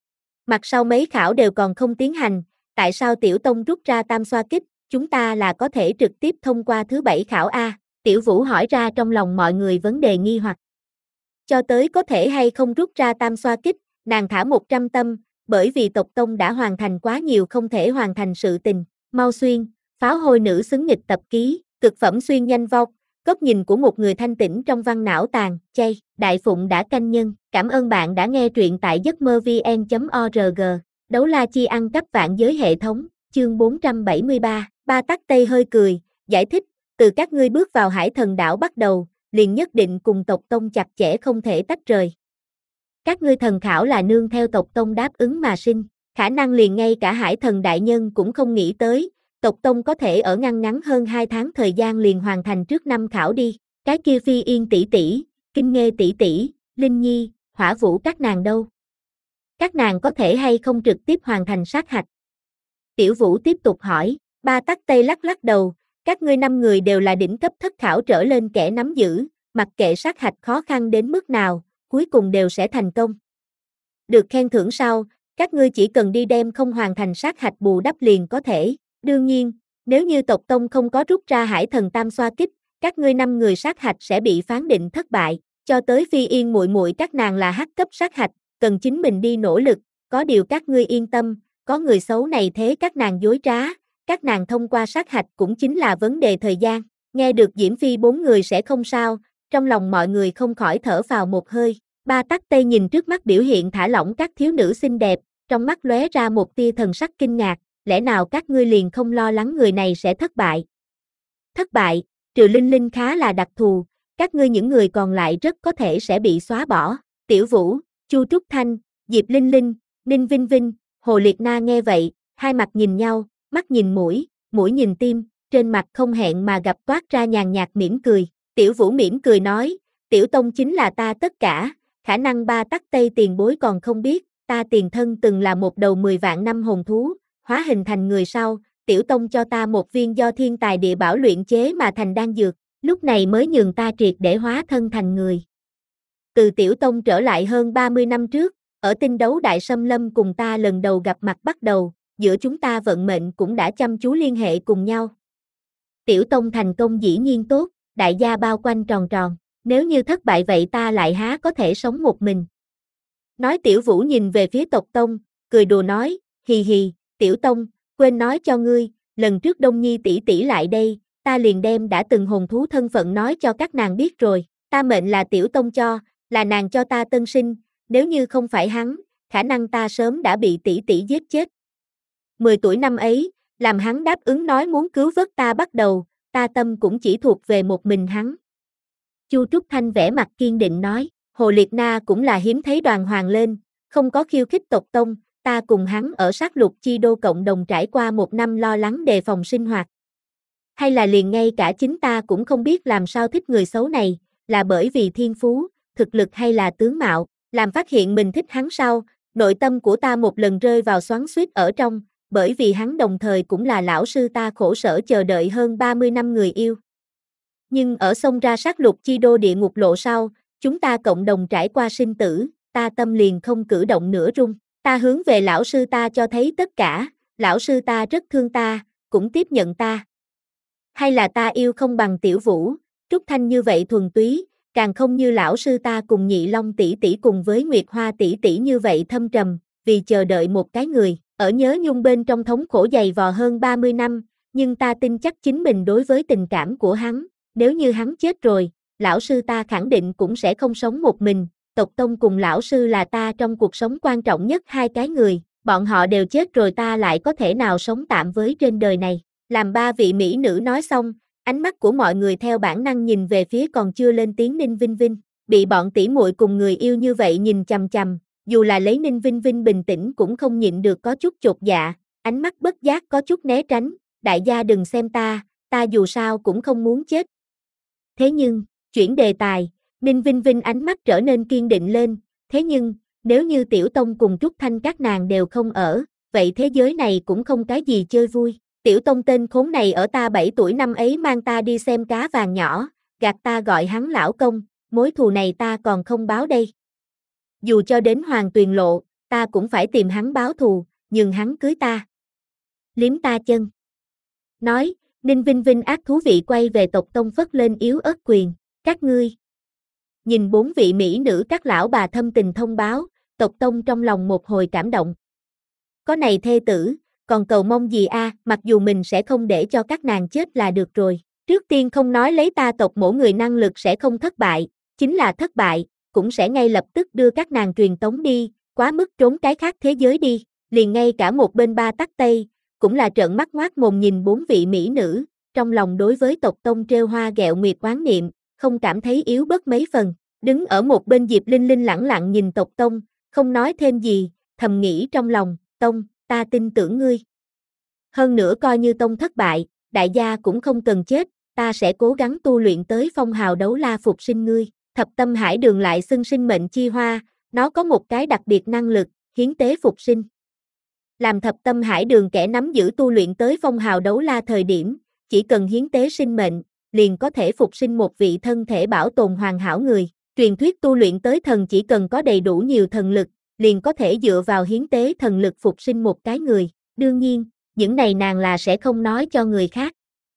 Mặt sau mấy khảo đều còn không tiến hành, tại sao tiểu tông rút ra tam xoa kích, chúng ta là có thể trực tiếp thông qua thứ bảy khảo A, Tiểu Vũ hỏi ra trong lòng mọi người vấn đề nghi hoặc. Cho tới có thể hay không rút ra tam xoa kích, nàng thả một trăm tâm, bởi vì tộc tông đã hoàn thành quá nhiều không thể hoàn thành sự tình. Mau xuyên, pháo hôi nữ xứng nghịch tập ký, cực phẩm xuyên nhanh vọc, góc nhìn của một người thanh tĩnh trong văn não tàn, chay, Đại Phụng đã canh nhân, cảm ơn bạn đã nghe truyện tại giấc mơ vn chấm org, đấu la chi ăn cắp vạn giới hệ thống, chương bốn trăm bảy mươi ba, Ba Tắc Tây hơi cười, giải thích, từ các ngươi bước vào Hải Thần đảo bắt đầu, liền nhất định cùng tộc tông chặt chẽ không thể tách rời. Các ngươi thần khảo là nương theo tộc tông đáp ứng mà sinh, khả năng liền ngay cả Hải Thần đại nhân cũng không nghĩ tới, tộc tông có thể ở ngăn ngắn hơn hai tháng thời gian liền hoàn thành trước năm khảo đi, cái kia Phi Yên tỷ tỷ, Kinh Nghê tỷ tỷ, Linh Nhi, Hỏa Vũ các nàng đâu? Các nàng có thể hay không trực tiếp hoàn thành sát hạch? Tiểu Vũ tiếp tục hỏi, Ba Tắc Tây lắc lắc đầu, các ngươi năm người đều là đỉnh cấp thất khảo trở lên kẻ nắm giữ, mặc kệ sát hạch khó khăn đến mức nào, cuối cùng đều sẽ thành công. Được khen thưởng sau, các ngươi chỉ cần đi đem không hoàn thành sát hạch bù đắp liền có thể. Đương nhiên, nếu như tộc tông không có rút ra hải thần tam xoa kích, các ngươi năm người sát hạch sẽ bị phán định thất bại, cho tới Phi Yên muội muội các nàng là hắc cấp sát hạch, cần chính mình đi nỗ lực, có điều các ngươi yên tâm, có người xấu này thế các nàng dối trá, các nàng thông qua sát hạch cũng chính là vấn đề thời gian. Nghe được Diễm Phi bốn người sẽ không sao, trong lòng mọi người không khỏi thở phào một hơi. Ba Tắc Tây nhìn trước mắt biểu hiện thả lỏng các thiếu nữ xinh đẹp, trong mắt lóe ra một tia thần sắc kinh ngạc, lẽ nào các ngươi liền không lo lắng người này sẽ thất bại? Thất bại, trừ Linh Linh khá là đặc thù, các ngươi những người còn lại rất có thể sẽ bị xóa bỏ. Tiểu Vũ, Chu Trúc Thanh, Diệp Linh Linh, Ninh Vinh Vinh, Hồ Liệt Na nghe vậy, hai mặt nhìn nhau, mắt nhìn mũi, mũi nhìn tim, trên mặt không hẹn mà gặp toát ra nhàn nhạt mỉm cười. Tiểu Vũ mỉm cười nói, Tiểu Tông chính là ta tất cả, khả năng Ba Tắc Tây tiền bối còn không biết, ta tiền thân từng là một đầu mười vạn năm hồn thú, hóa hình thành người sau, Tiểu Tông cho ta một viên do thiên tài địa bảo luyện chế mà thành đan dược, lúc này mới nhường ta triệt để hóa thân thành người. Từ Tiểu Tông trở lại hơn ba mươi năm trước, ở tinh đấu Đại Xâm Lâm cùng ta lần đầu gặp mặt bắt đầu, giữa chúng ta vận mệnh cũng đã chăm chú liên hệ cùng nhau. Tiểu Tông thành công dĩ nhiên tốt, đại gia bao quanh tròn tròn, nếu như thất bại vậy ta lại há có thể sống một mình. Nói Tiểu Vũ nhìn về phía tộc Tông, cười đùa nói, hì hì, Tiểu Tông, quên nói cho ngươi, lần trước Đông Nhi tỷ tỷ lại đây, ta liền đem đã từng hồn thú thân phận nói cho các nàng biết rồi, ta mệnh là Tiểu Tông cho, là nàng cho ta tân sinh, nếu như không phải hắn, khả năng ta sớm đã bị tỷ tỷ giết chết. mười tuổi năm ấy, làm hắn đáp ứng nói muốn cứu vớt ta bắt đầu, ta tâm cũng chỉ thuộc về một mình hắn. Chu Trúc Thanh vẻ mặt kiên định nói, Hồ Liệt Na cũng là hiếm thấy đoàn hoàng lên, không có khiêu khích tộc Tông, ta cùng hắn ở sát lục chi đô cộng đồng trải qua một năm lo lắng đề phòng sinh hoạt. Hay là liền ngay cả chính ta cũng không biết làm sao thích người xấu này, là bởi vì thiên phú, thực lực hay là tướng mạo, làm phát hiện mình thích hắn sau, nội tâm của ta một lần rơi vào xoắn xuýt ở trong, bởi vì hắn đồng thời cũng là lão sư ta khổ sở chờ đợi hơn ba mươi năm người yêu. Nhưng ở xông ra sát lục chi đô địa ngục lộ sau, chúng ta cộng đồng trải qua sinh tử, ta tâm liền không cử động nửa rung, ta hướng về lão sư ta cho thấy tất cả, lão sư ta rất thương ta, cũng tiếp nhận ta. Hay là ta yêu không bằng Tiểu Vũ, Trúc Thanh như vậy thuần túy, càng không như lão sư ta cùng Nhị Long tỷ tỷ cùng với Nguyệt Hoa tỷ tỷ như vậy thâm trầm, vì chờ đợi một cái người, ở nhớ nhung bên trong thống khổ dày vò hơn ba mươi năm, nhưng ta tin chắc chính mình đối với tình cảm của hắn, nếu như hắn chết rồi, lão sư ta khẳng định cũng sẽ không sống một mình, tộc Tông cùng lão sư là ta trong cuộc sống quan trọng nhất hai cái người, bọn họ đều chết rồi ta lại có thể nào sống tạm với trên đời này. Làm ba vị mỹ nữ nói xong, ánh mắt của mọi người theo bản năng nhìn về phía còn chưa lên tiếng Ninh Vinh Vinh, bị bọn tỷ muội cùng người yêu như vậy nhìn chằm chằm, dù là lấy Ninh Vinh Vinh bình tĩnh cũng không nhịn được có chút chột dạ, ánh mắt bất giác có chút né tránh, đại gia đừng xem ta, ta dù sao cũng không muốn chết. Thế nhưng, chuyển đề tài, Ninh Vinh Vinh ánh mắt trở nên kiên định lên, thế nhưng, nếu như Tiểu Tông cùng Trúc Thanh các nàng đều không ở, vậy thế giới này cũng không cái gì chơi vui. Tiểu Tông tên khốn này ở ta bảy tuổi năm ấy mang ta đi xem cá vàng nhỏ, gạt ta gọi hắn lão công, mối thù này ta còn không báo đây. Dù cho đến Hoàng Tuyền Lộ, ta cũng phải tìm hắn báo thù, nhường hắn cưới ta. Liếm ta chân. Nói, Ninh Vinh Vinh ác thú vị quay về tộc Tông phất lên yếu ớt quyền, các ngươi. Nhìn bốn vị mỹ nữ các lão bà thâm tình thông báo, tộc Tông trong lòng một hồi cảm động. Có này thê tử, còn cầu mong gì a, à, mặc dù mình sẽ không để cho các nàng chết là được rồi. Trước tiên không nói lấy ta tộc mỗi người năng lực sẽ không thất bại, chính là thất bại, cũng sẽ ngay lập tức đưa các nàng truyền tống đi, quá mức trốn cái khác thế giới đi, liền ngay cả một bên Ba Tắc Tây, cũng là trợn mắt ngoác mồm nhìn bốn vị mỹ nữ, trong lòng đối với tộc Tông trêu hoa ghẹo nguyệt oán niệm, không cảm thấy yếu bớt mấy phần, đứng ở một bên Diệp Linh Linh lẳng lặng nhìn tộc Tông, không nói thêm gì, thầm nghĩ trong lòng, Tông, ta tin tưởng ngươi. Hơn nữa coi như Tông thất bại, đại gia cũng không cần chết, ta sẽ cố gắng tu luyện tới phong hào đấu la phục sinh ngươi. Thập tâm hải đường lại xưng sinh mệnh chi hoa, nó có một cái đặc biệt năng lực, hiến tế phục sinh. Làm thập tâm hải đường kẻ nắm giữ tu luyện tới phong hào đấu la thời điểm, chỉ cần hiến tế sinh mệnh, liền có thể phục sinh một vị thân thể bảo tồn hoàn hảo người. Truyền thuyết tu luyện tới thần chỉ cần có đầy đủ nhiều thần lực, liền có thể dựa vào hiến tế thần lực phục sinh một cái người. Đương nhiên, những này nàng là sẽ không nói cho người khác.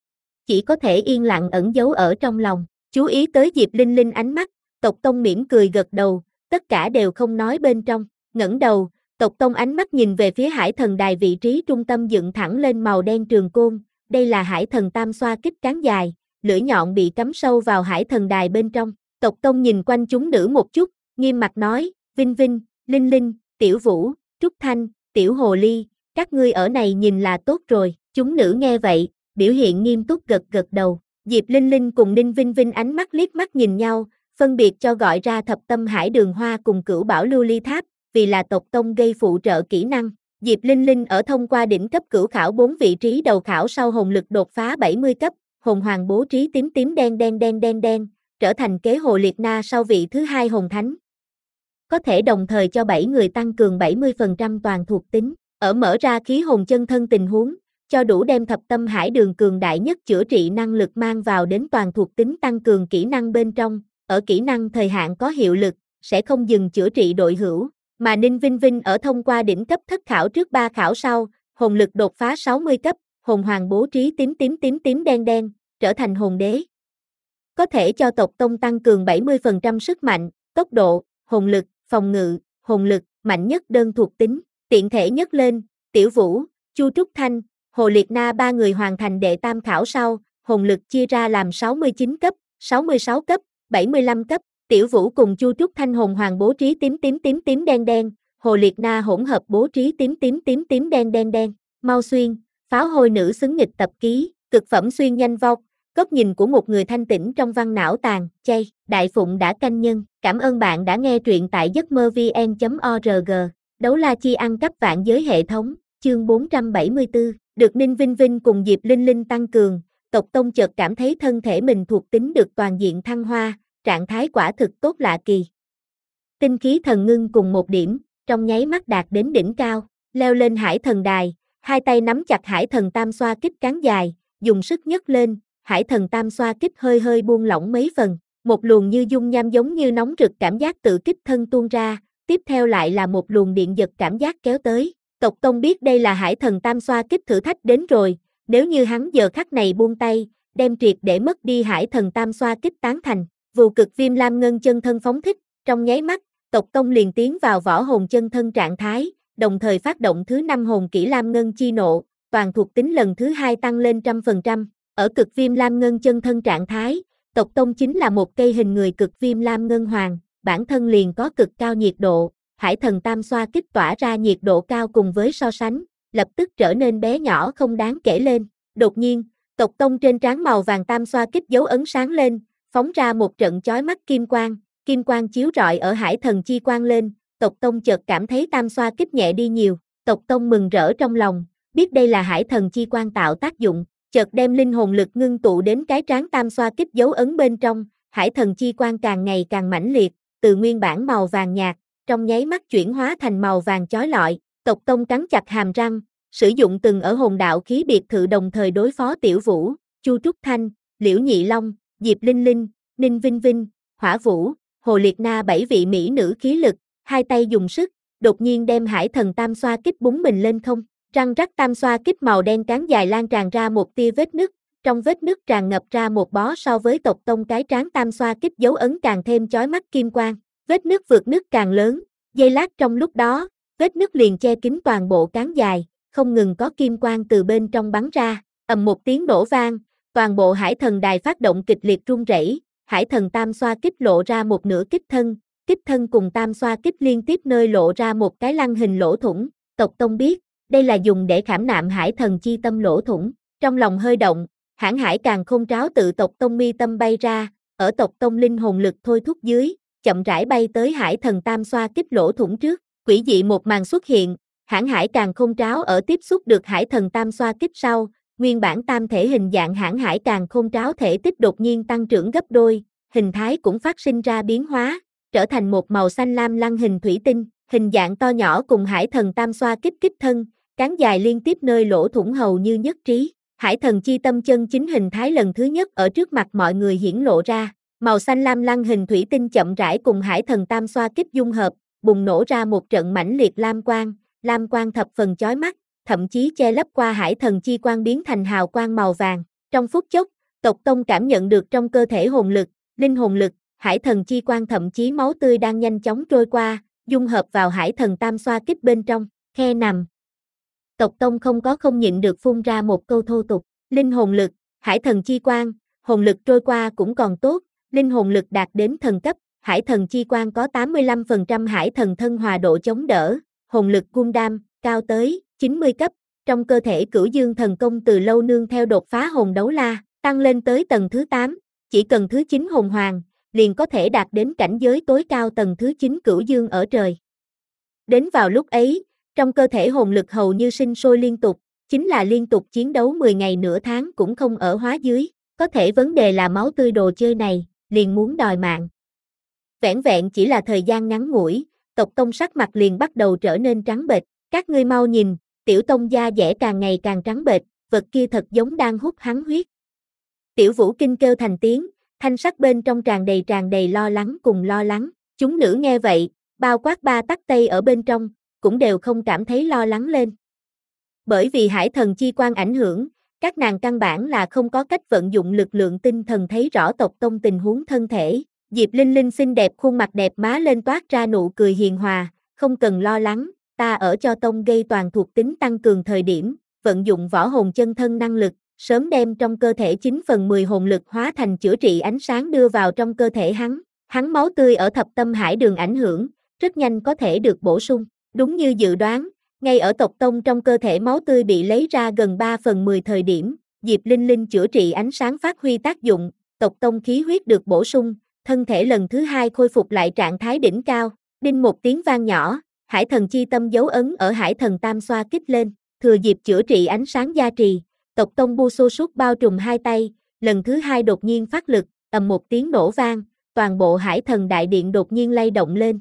Chỉ có thể yên lặng ẩn giấu ở trong lòng. Chú ý tới Diệp Linh Linh ánh mắt, Tộc Tông mỉm cười gật đầu, tất cả đều không nói bên trong. Ngẩng đầu, Tộc Tông ánh mắt nhìn về phía Hải Thần Đài vị trí trung tâm dựng thẳng lên màu đen trường côn. Đây là Hải Thần Tam Xoa Kích cán dài, lưỡi nhọn bị cắm sâu vào Hải Thần Đài bên trong. Tộc Tông nhìn quanh chúng nữ một chút, nghiêm mặt nói, Vinh Vinh, Linh Linh, Tiểu Vũ, Trúc Thanh, Tiểu Hồ Ly, các ngươi ở này nhìn là tốt rồi. Chúng nữ nghe vậy, biểu hiện nghiêm túc gật gật đầu. Diệp Linh Linh cùng Ninh Vinh Vinh ánh mắt liếc mắt nhìn nhau, phân biệt cho gọi ra Thập Tâm Hải Đường Hoa cùng Cửu Bảo Lưu Ly Tháp, vì là Tộc Tông gây phụ trợ kỹ năng. Diệp Linh Linh ở thông qua đỉnh cấp cửu khảo bốn vị trí đầu khảo sau hồn lực đột phá bảy mươi cấp, hồn hoàng bố trí tím tím đen đen đen đen đen, trở thành kế Hồ Liệt Na sau vị thứ hai hồn thánh. Có thể đồng thời cho bảy người tăng cường bảy mươi phần trăm toàn thuộc tính, ở mở ra khí hồn chân thân tình huống, cho đủ đem Thập Tâm Hải Đường cường đại nhất chữa trị năng lực mang vào đến toàn thuộc tính tăng cường kỹ năng bên trong, ở kỹ năng thời hạn có hiệu lực, sẽ không dừng chữa trị đội hữu, mà Ninh Vinh Vinh ở thông qua đỉnh cấp thất khảo trước ba khảo sau, hồn lực đột phá sáu mươi cấp, hồn hoàng bố trí tím tím tím tím đen đen, trở thành hồn đế. Có thể cho Tộc Tông tăng cường bảy mươi phần trăm sức mạnh, tốc độ, hồn lực, phòng ngự, hồn lực, mạnh nhất đơn thuộc tính, tiện thể nhất lên, Tiểu Vũ, Chu Trúc Thanh, Hồ Liệt Na ba người hoàn thành đệ tam khảo sau, hồn lực chia ra làm sáu mươi chín cấp, sáu mươi sáu cấp, bảy mươi lăm cấp, Tiểu Vũ cùng Chu Trúc Thanh hồn hoàng bố trí tím tím tím tím đen đen, Hồ Liệt Na hỗn hợp bố trí tím tím tím tím đen đen đen, Mau Xuyên, pháo hôi nữ xứng nghịch tập ký, cực phẩm xuyên nhanh vọt, góc nhìn của một người thanh tĩnh trong văn não tàn, chay, Đại Phụng đã canh nhân, cảm ơn bạn đã nghe truyện tại giấc mơ vn chấm org, đấu la chi ăn cắp vạn giới hệ thống, chương bốn trăm bảy mươi tư, được Ninh Vinh Vinh cùng Diệp Linh Linh tăng cường, Tộc Tông chợt cảm thấy thân thể mình thuộc tính được toàn diện thăng hoa, trạng thái quả thực tốt lạ kỳ. Tinh khí thần ngưng cùng một điểm, trong nháy mắt đạt đến đỉnh cao, leo lên Hải Thần Đài, hai tay nắm chặt Hải Thần Tam Xoa Kích cán dài, dùng sức nhấc lên, Hải Thần Tam Xoa Kích hơi hơi buông lỏng mấy phần, một luồng như dung nham giống như nóng rực cảm giác tự kích thân tuôn ra, tiếp theo lại là một luồng điện giật cảm giác kéo tới. Tộc Tông biết đây là Hải Thần Tam Xoa Kích thử thách đến rồi, nếu như hắn giờ khắc này buông tay, đem triệt để mất đi Hải Thần Tam Xoa Kích tán thành, Vù Cực Viêm Lam Ngân chân thân phóng thích, trong nháy mắt, Tộc Tông liền tiến vào võ hồn chân thân trạng thái, đồng thời phát động thứ năm hồn kỹ Lam Ngân chi nộ, toàn thuộc tính lần thứ hai tăng lên trăm phần trăm, ở Cực Viêm Lam Ngân chân thân trạng thái, Tộc Tông chính là một cây hình người Cực Viêm Lam Ngân Hoàng, bản thân liền có cực cao nhiệt độ. Hải Thần Tam Xoa Kích tỏa ra nhiệt độ cao cùng với so sánh, lập tức trở nên bé nhỏ không đáng kể lên. Đột nhiên, Tộc Tông trên trán màu vàng Tam Xoa Kích dấu ấn sáng lên, phóng ra một trận chói mắt kim quang, kim quang chiếu rọi ở Hải Thần chi quang lên, Tộc Tông chợt cảm thấy Tam Xoa Kích nhẹ đi nhiều, Tộc Tông mừng rỡ trong lòng, biết đây là Hải Thần chi quang tạo tác dụng, chợt đem linh hồn lực ngưng tụ đến cái trán Tam Xoa Kích dấu ấn bên trong, Hải Thần chi quang càng ngày càng mãnh liệt, từ nguyên bản màu vàng nhạt, trong nháy mắt chuyển hóa thành màu vàng chói lọi, Tộc Tông cắn chặt hàm răng, sử dụng từng ở hồn đạo khí biệt thự đồng thời đối phó Tiểu Vũ, Chu Trúc Thanh, Liễu Nhị Long, Diệp Linh Linh, Ninh Vinh Vinh, Hỏa Vũ, Hồ Liệt Na bảy vị mỹ nữ khí lực, hai tay dùng sức, đột nhiên đem Hải Thần Tam Xoa Kích búng mình lên không, răng rắc Tam Xoa Kích màu đen cán dài lan tràn ra một tia vết nứt, trong vết nứt tràn ngập ra một bó so với Tộc Tông cái trán Tam Xoa Kích dấu ấn càng thêm chói mắt kim quang. Vết nứt vượt nứt càng lớn, giây lát trong lúc đó, vết nứt liền che kín toàn bộ cán dài, không ngừng có kim quang từ bên trong bắn ra, ầm một tiếng nổ vang, toàn bộ Hải Thần Đài phát động kịch liệt rung rẩy, Hải Thần Tam Xoa Kích lộ ra một nửa kích thân, kích thân cùng Tam Xoa Kích liên tiếp nơi lộ ra một cái lăng hình lỗ thủng, Tộc Tông biết, đây là dùng để khảm nạm Hải Thần chi tâm lỗ thủng, trong lòng hơi động, Hãn Hải Càn Khôn Tráo tự Tộc Tông mi tâm bay ra, ở Tộc Tông linh hồn lực thôi thúc dưới, chậm rãi bay tới Hải Thần Tam Xoa Kích lỗ thủng trước, quỷ dị một màn xuất hiện, Hãn Hải Càn Khôn Tráo ở tiếp xúc được Hải Thần Tam Xoa Kích sau, nguyên bản tam thể hình dạng Hãn Hải Càn Khôn Tráo thể tích đột nhiên tăng trưởng gấp đôi, hình thái cũng phát sinh ra biến hóa, trở thành một màu xanh lam lăng hình thủy tinh, hình dạng to nhỏ cùng Hải Thần Tam Xoa Kích kích thân, cán dài liên tiếp nơi lỗ thủng hầu như nhất trí. Hải Thần chi tâm chân chính hình thái lần thứ nhất ở trước mặt mọi người hiển lộ ra, màu xanh lam lăng hình thủy tinh chậm rãi cùng Hải Thần Tam Xoa Kích dung hợp, bùng nổ ra một trận mãnh liệt lam quang, lam quang thập phần chói mắt, thậm chí che lấp qua hải thần chi quang biến thành hào quang màu vàng. Trong phút chốc, tộc tông cảm nhận được trong cơ thể hồn lực, linh hồn lực, hải thần chi quang thậm chí máu tươi đang nhanh chóng trôi qua, dung hợp vào hải thần tam xoa kích bên trong, khe nằm. Tộc tông không có không nhịn được phun ra một câu thô tục, linh hồn lực, hải thần chi quang, hồn lực trôi qua cũng còn tốt, linh hồn lực đạt đến thần cấp, hải thần chi quang có tám mươi lăm phần trăm hải thần thân hòa độ chống đỡ, hồn lực Gundam, cao tới chín mươi cấp, trong cơ thể Cửu Dương thần công từ lâu nương theo đột phá hồn đấu la, tăng lên tới tầng thứ tám, chỉ cần thứ chín hồn hoàng, liền có thể đạt đến cảnh giới tối cao tầng thứ chín Cửu Dương ở trời. Đến vào lúc ấy, trong cơ thể hồn lực hầu như sinh sôi liên tục, chính là liên tục chiến đấu mười ngày nửa tháng cũng không ở hóa dưới, có thể vấn đề là máu tươi đồ chơi này, liền muốn đòi mạng. Vẻn vẹn chỉ là thời gian ngắn ngủi, tộc tông sắc mặt liền bắt đầu trở nên trắng bệch, các ngươi mau nhìn, tiểu tông da dẻ càng ngày càng trắng bệch, vật kia thật giống đang hút hắn huyết. Tiểu Vũ kinh kêu thành tiếng, thanh sắc bên trong tràn đầy tràn đầy lo lắng cùng lo lắng, chúng nữ nghe vậy, bao quát ba tắc tây ở bên trong, cũng đều không cảm thấy lo lắng lên. Bởi vì hải thần chi quan ảnh hưởng, các nàng căn bản là không có cách vận dụng lực lượng tinh thần thấy rõ tộc tông tình huống thân thể. Diệp Linh Linh xinh đẹp khuôn mặt đẹp má lên toát ra nụ cười hiền hòa, không cần lo lắng, ta ở cho tông gây toàn thuộc tính tăng cường thời điểm, vận dụng võ hồn chân thân năng lực, sớm đem trong cơ thể chín phần mười hồn lực hóa thành chữa trị ánh sáng đưa vào trong cơ thể hắn, hắn máu tươi ở thập tâm hải đường ảnh hưởng, rất nhanh có thể được bổ sung, đúng như dự đoán, ngay ở tộc tông trong cơ thể máu tươi bị lấy ra gần ba phần mười thời điểm, Diệp Linh Linh chữa trị ánh sáng phát huy tác dụng, tộc tông khí huyết được bổ sung, thân thể lần thứ hai khôi phục lại trạng thái đỉnh cao, đinh một tiếng vang nhỏ, hải thần chi tâm dấu ấn ở hải thần tam xoa kích lên, thừa dịp chữa trị ánh sáng gia trì, tộc tông bu xô sút bao trùm hai tay, lần thứ hai đột nhiên phát lực, ầm một tiếng nổ vang, toàn bộ hải thần đại điện đột nhiên lay động lên.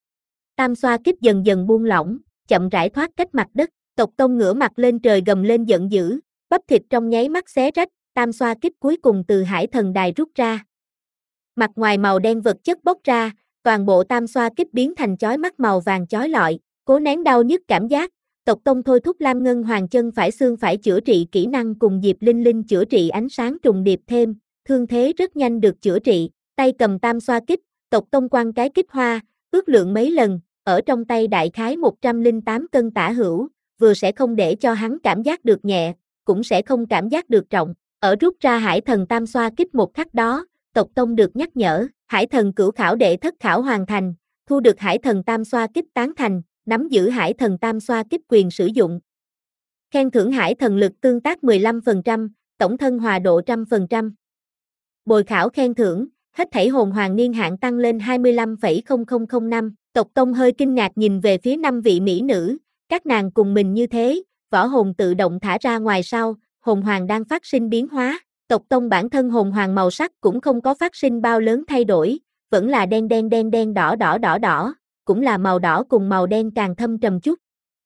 Tam xoa kích dần dần buông lỏng, chậm rãi thoát cách mặt đất, tộc tông ngửa mặt lên trời gầm lên giận dữ, bắp thịt trong nháy mắt xé rách, tam xoa kích cuối cùng từ hải thần đài rút ra. Mặt ngoài màu đen vật chất bốc ra, toàn bộ tam xoa kích biến thành chói mắt màu vàng chói lọi, cố nén đau nhức cảm giác, tộc tông thôi thúc Lam Ngân Hoàng chân phải xương phải chữa trị kỹ năng cùng Diệp Linh Linh chữa trị ánh sáng trùng điệp thêm, thương thế rất nhanh được chữa trị, tay cầm tam xoa kích, tộc tông quăng cái kích hoa, ước lượng mấy lần, ở trong tay đại khái một trăm lẻ tám cân tả hữu, vừa sẽ không để cho hắn cảm giác được nhẹ, cũng sẽ không cảm giác được trọng, ở rút ra hải thần tam xoa kích một khắc đó, tộc tông được nhắc nhở, hải thần cửu khảo đệ thất khảo hoàn thành, thu được hải thần tam xoa kích tán thành, nắm giữ hải thần tam xoa kích quyền sử dụng. Khen thưởng hải thần lực tương tác mười lăm phần trăm, tổng thân hòa độ một trăm phần trăm. Bồi khảo khen thưởng, hết thảy hồn hoàng niên hạn tăng lên hai mươi lăm phẩy không không không năm, tộc tông hơi kinh ngạc nhìn về phía năm vị mỹ nữ, các nàng cùng mình như thế, võ hồn tự động thả ra ngoài sau, hồn hoàng đang phát sinh biến hóa. Tộc tông bản thân hồn hoàng màu sắc cũng không có phát sinh bao lớn thay đổi, vẫn là đen đen đen đen đỏ đỏ đỏ đỏ, cũng là màu đỏ cùng màu đen càng thâm trầm chút.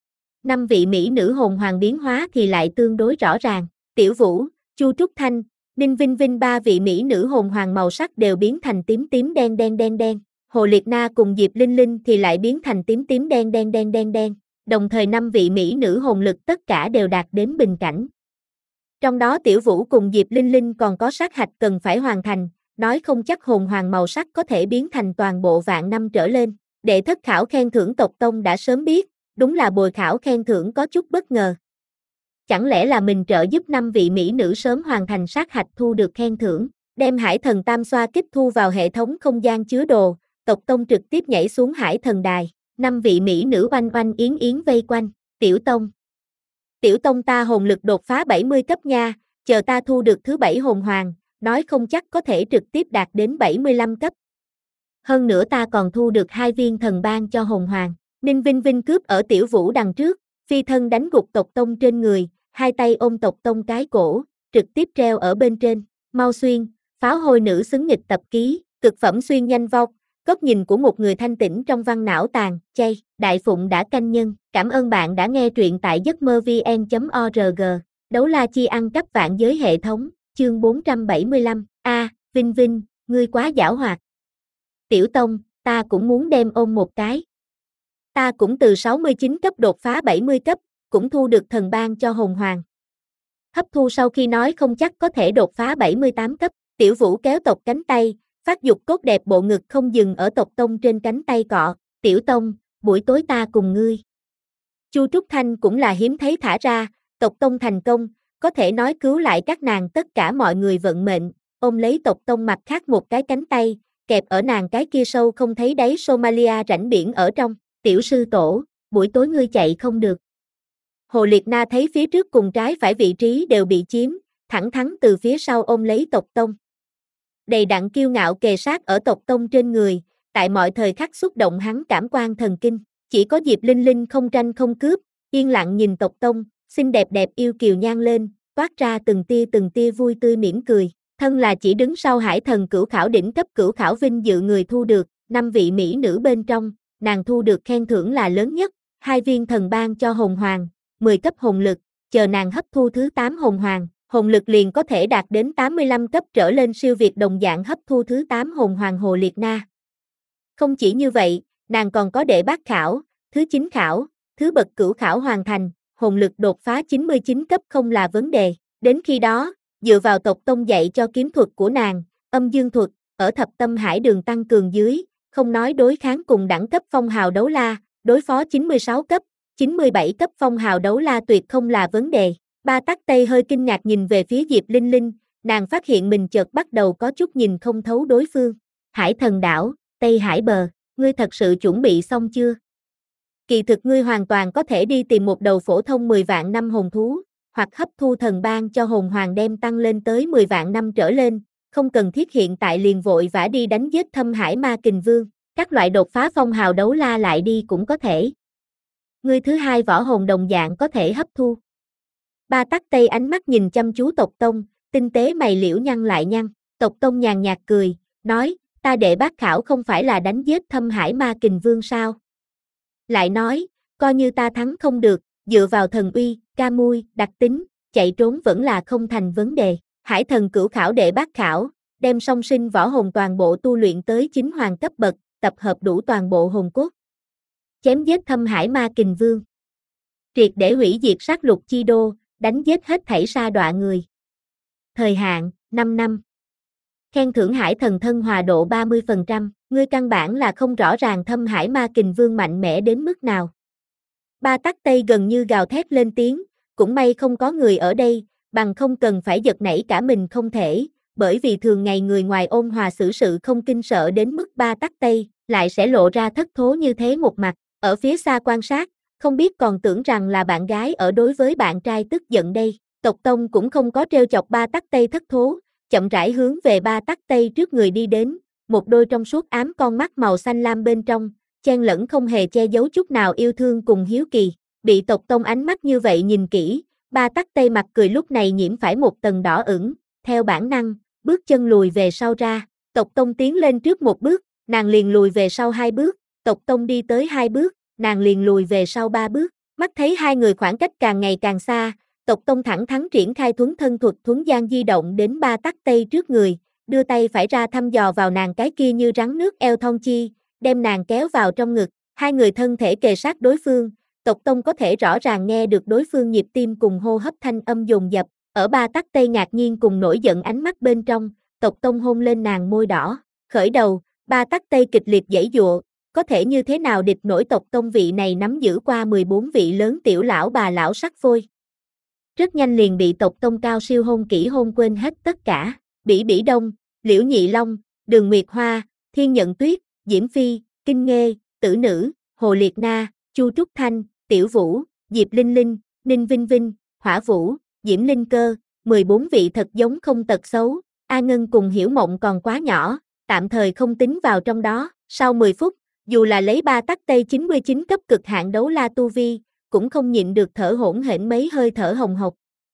Năm vị mỹ nữ hồn hoàng biến hóa thì lại tương đối rõ ràng, Tiểu Vũ, Chu Trúc Thanh, Ninh Vinh Vinh ba vị mỹ nữ hồn hoàng màu sắc đều biến thành tím tím đen đen đen đen, Hồ Liệt Na cùng Diệp Linh Linh thì lại biến thành tím tím đen đen đen đen đen, đồng thời năm vị mỹ nữ hồn lực tất cả đều đạt đến bình cảnh. Trong đó Tiểu Vũ cùng Diệp Linh Linh còn có sát hạch cần phải hoàn thành, nói không chắc hồn hoàng màu sắc có thể biến thành toàn bộ vạn năm trở lên. Đệ thất khảo khen thưởng tộc tông đã sớm biết, đúng là bồi khảo khen thưởng có chút bất ngờ. Chẳng lẽ là mình trợ giúp năm vị mỹ nữ sớm hoàn thành sát hạch thu được khen thưởng, đem hải thần tam xoa kích thu vào hệ thống không gian chứa đồ, tộc tông trực tiếp nhảy xuống hải thần đài, năm vị mỹ nữ oanh oanh yến yến vây quanh, Tiểu Tông. Tiểu Tông ta hồn lực đột phá bảy mươi cấp nha, chờ ta thu được thứ bảy hồn hoàng, nói không chắc có thể trực tiếp đạt đến bảy mươi lăm cấp. Hơn nữa ta còn thu được hai viên thần ban cho hồn hoàng. Ninh Vinh Vinh cướp ở Tiểu Vũ đằng trước, phi thân đánh gục tộc tông trên người, hai tay ôm tộc tông cái cổ, trực tiếp treo ở bên trên. Mau xuyên, pháo hôi nữ xứng nghịch tập ký, cực phẩm xuyên nhanh vong, góc nhìn của một người thanh tĩnh trong văn não tàn, chay, Đại Phụng đã canh nhân. Cảm ơn bạn đã nghe truyện tại giấc mơ vn chấm org. Đấu la chi ăn cắp vạn giới hệ thống, chương bốn trăm bảy mươi lăm. A, à, Vinh Vinh, ngươi quá giảo hoạt. Tiểu Tông, ta cũng muốn đem ôm một cái. Ta cũng từ sáu mươi chín cấp đột phá bảy mươi cấp, cũng thu được thần ban cho hồn hoàng. Hấp thu sau khi nói không chắc có thể đột phá bảy mươi tám cấp, Tiểu Vũ kéo Tộc cánh tay, phát dục cốt đẹp bộ ngực không dừng ở Tộc Tông trên cánh tay cọ, Tiểu Tông, buổi tối ta cùng ngươi. Chu Trúc Thanh cũng là hiếm thấy thả ra, Tộc Tông thành công, có thể nói cứu lại các nàng tất cả mọi người vận mệnh, ôm lấy Tộc Tông mặt khác một cái cánh tay, kẹp ở nàng cái kia sâu không thấy đáy Somalia rãnh biển ở trong, Tiểu Sư Tổ, buổi tối ngươi chạy không được. Hồ Liệt Na thấy phía trước cùng trái phải vị trí đều bị chiếm, thẳng thắn từ phía sau ôm lấy Tộc Tông. Đầy đặn kiêu ngạo kề sát ở Tộc Tông trên người, tại mọi thời khắc xúc động hắn cảm quan thần kinh, chỉ có Diệp Linh Linh không tranh không cướp, yên lặng nhìn Tộc Tông, xinh đẹp đẹp yêu kiều nhan lên, toát ra từng tia từng tia vui tươi mỉm cười, thân là chỉ đứng sau Hải Thần Cửu Khảo đỉnh cấp Cửu Khảo vinh dự người thu được, năm vị mỹ nữ bên trong, nàng thu được khen thưởng là lớn nhất, hai viên thần ban cho hồn hoàng, mười cấp hồn lực, chờ nàng hấp thu thứ tám hồn hoàng, hồn lực liền có thể đạt đến tám mươi lăm cấp trở lên siêu việt đồng dạng hấp thu thứ tám hồn hoàng Hồ Liệt Na. Không chỉ như vậy, nàng còn có đệ bát khảo, thứ chín khảo, thứ bậc cửu khảo hoàn thành, hồn lực đột phá chín mươi chín cấp không là vấn đề, đến khi đó, dựa vào Tộc Tông dạy cho kiếm thuật của nàng, âm dương thuật, ở thập tâm hải đường tăng cường dưới, không nói đối kháng cùng đẳng cấp phong hào đấu la, đối phó chín mươi sáu cấp, chín mươi bảy cấp phong hào đấu la tuyệt không là vấn đề. Ba Tắc Tây hơi kinh ngạc nhìn về phía Diệp Linh Linh, nàng phát hiện mình chợt bắt đầu có chút nhìn không thấu đối phương. Hải Thần đảo, Tây Hải bờ, ngươi thật sự chuẩn bị xong chưa? Kỳ thực ngươi hoàn toàn có thể đi tìm một đầu phổ thông mười vạn năm hồn thú, hoặc hấp thu thần ban cho hồn hoàng đem tăng lên tới mười vạn năm trở lên, không cần thiết hiện tại liền vội vã đi đánh giết Thâm Hải Ma Kình Vương, các loại đột phá phong hào đấu la lại đi cũng có thể. Ngươi thứ hai võ hồn đồng dạng có thể hấp thu. Ba Tắc Tây ánh mắt nhìn chăm chú Tộc Tông, tinh tế mày liễu nhăn lại nhăn, Tộc Tông nhàn nhạt cười, nói, ta đệ bát khảo không phải là đánh giết Thâm Hải Ma Kình Vương sao? Lại nói, coi như ta thắng không được, dựa vào thần uy, ca mui, đặc tính, chạy trốn vẫn là không thành vấn đề. Hải Thần Cửu Khảo đệ bát khảo, đem song sinh võ hồn toàn bộ tu luyện tới chín hoàng cấp bậc, tập hợp đủ toàn bộ hồn cốt. Chém giết Thâm Hải Ma Kình Vương. Triệt để hủy diệt sát lục chi đô, đánh giết hết thảy sa đọa người. Thời hạn, năm năm. Khen thưởng Hải Thần thân hòa độ ba mươi phần trăm, ngươi căn bản là không rõ ràng Thâm Hải Ma Kình Vương mạnh mẽ đến mức nào. Ba Tắc Tây gần như gào thét lên tiếng, cũng may không có người ở đây, bằng không cần phải giật nảy cả mình không thể, bởi vì thường ngày người ngoài ôn hòa xử sự không kinh sợ đến mức Ba Tắc Tây, lại sẽ lộ ra thất thố như thế một mặt, ở phía xa quan sát, không biết còn tưởng rằng là bạn gái ở đối với bạn trai tức giận đây. Tộc Tông cũng không có trêu chọc Ba Tắc Tây thất thố, chậm rãi hướng về Ba Tắc Tây trước người đi đến, một đôi trong suốt ám con mắt màu xanh lam bên trong, chen lẫn không hề che giấu chút nào yêu thương cùng hiếu kỳ, bị Tộc Tông ánh mắt như vậy nhìn kỹ, Ba Tắc Tây mặt cười lúc này nhiễm phải một tầng đỏ ửng, theo bản năng, bước chân lùi về sau ra, Tộc Tông tiến lên trước một bước, nàng liền lùi về sau hai bước, Tộc Tông đi tới hai bước, nàng liền lùi về sau ba bước, mắt thấy hai người khoảng cách càng ngày càng xa, Tộc Tông thẳng thắn triển khai thuấn thân thuật thuấn gian di động đến Ba Tắc Tây trước người, đưa tay phải ra thăm dò vào nàng cái kia như rắn nước eo thon chi, đem nàng kéo vào trong ngực, hai người thân thể kề sát đối phương, Tộc Tông có thể rõ ràng nghe được đối phương nhịp tim cùng hô hấp thanh âm dồn dập, ở Ba Tắc Tây ngạc nhiên cùng nổi giận ánh mắt bên trong, Tộc Tông hôn lên nàng môi đỏ, khởi đầu, Ba Tắc Tây kịch liệt giãy giụa, có thể như thế nào địch nổi Tộc Tông vị này nắm giữ qua mười bốn vị lớn tiểu lão bà lão sắc phôi. Rất nhanh liền bị Tộc Tông cao siêu hôn kỹ hôn quên hết tất cả, Bỉ Bỉ Đông, Liễu Nhị Long, Đường Nguyệt Hoa, Thiên Nhận Tuyết, Diễm Phi, Kinh Nghê, Tử Nữ, Hồ Liệt Na, Chu Trúc Thanh, Tiểu Vũ, Diệp Linh Linh, Ninh Vinh Vinh, Hỏa Vũ, Diễm Linh Cơ, mười bốn vị thật giống không tật xấu, A Ngân cùng Hiểu Mộng còn quá nhỏ, tạm thời không tính vào trong đó, sau mười phút, dù là lấy Ba Tắc Tây chín mươi chín cấp cực hạn đấu la tu vi, cũng không nhịn được thở hổn hển mấy hơi thở hồng hộc.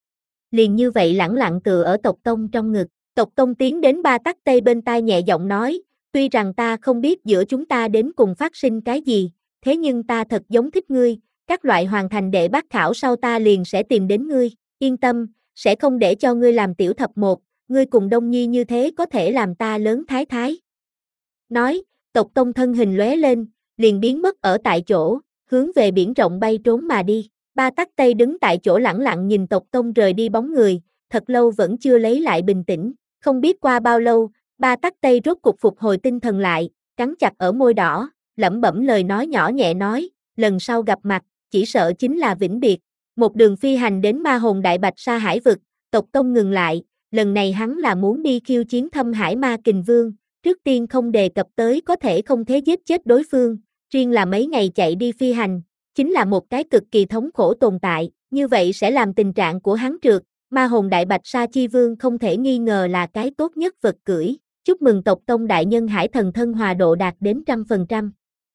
Liền như vậy lẳng lặng tựa ở Tộc Tông trong ngực, Tộc Tông tiến đến Ba Tắc Tây bên tai nhẹ giọng nói, tuy rằng ta không biết giữa chúng ta đến cùng phát sinh cái gì, thế nhưng ta thật giống thích ngươi, các loại hoàn thành đệ bát khảo sau ta liền sẽ tìm đến ngươi, yên tâm, sẽ không để cho ngươi làm tiểu thập một, ngươi cùng Đông Nhi như thế có thể làm ta lớn thái thái. Nói, Tộc Tông thân hình lóe lên, liền biến mất ở tại chỗ, hướng về biển rộng bay trốn mà đi. Ba Tắc Tây đứng tại chỗ lẳng lặng nhìn tộc tông rời đi bóng người, thật lâu vẫn chưa lấy lại bình tĩnh. Không biết qua bao lâu, Ba Tắc Tây rốt cục phục hồi tinh thần lại, cắn chặt ở môi đỏ, lẩm bẩm lời nói nhỏ nhẹ nói, lần sau gặp mặt, chỉ sợ chính là vĩnh biệt. Một đường phi hành đến Ma Hồn Đại Bạch Sa hải vực, tộc tông ngừng lại, lần này hắn là muốn đi khiêu chiến Thâm Hải Ma Kình Vương, trước tiên không đề cập tới có thể không thế giết chết đối phương, riêng là mấy ngày chạy đi phi hành, chính là một cái cực kỳ thống khổ tồn tại, như vậy sẽ làm tình trạng của hắn trượt. Ma Hồn Đại Bạch Sa Chi Vương không thể nghi ngờ là cái tốt nhất vật cưỡi. Chúc mừng tộc tông đại nhân Hải Thần thân hòa độ đạt đến trăm phần trăm.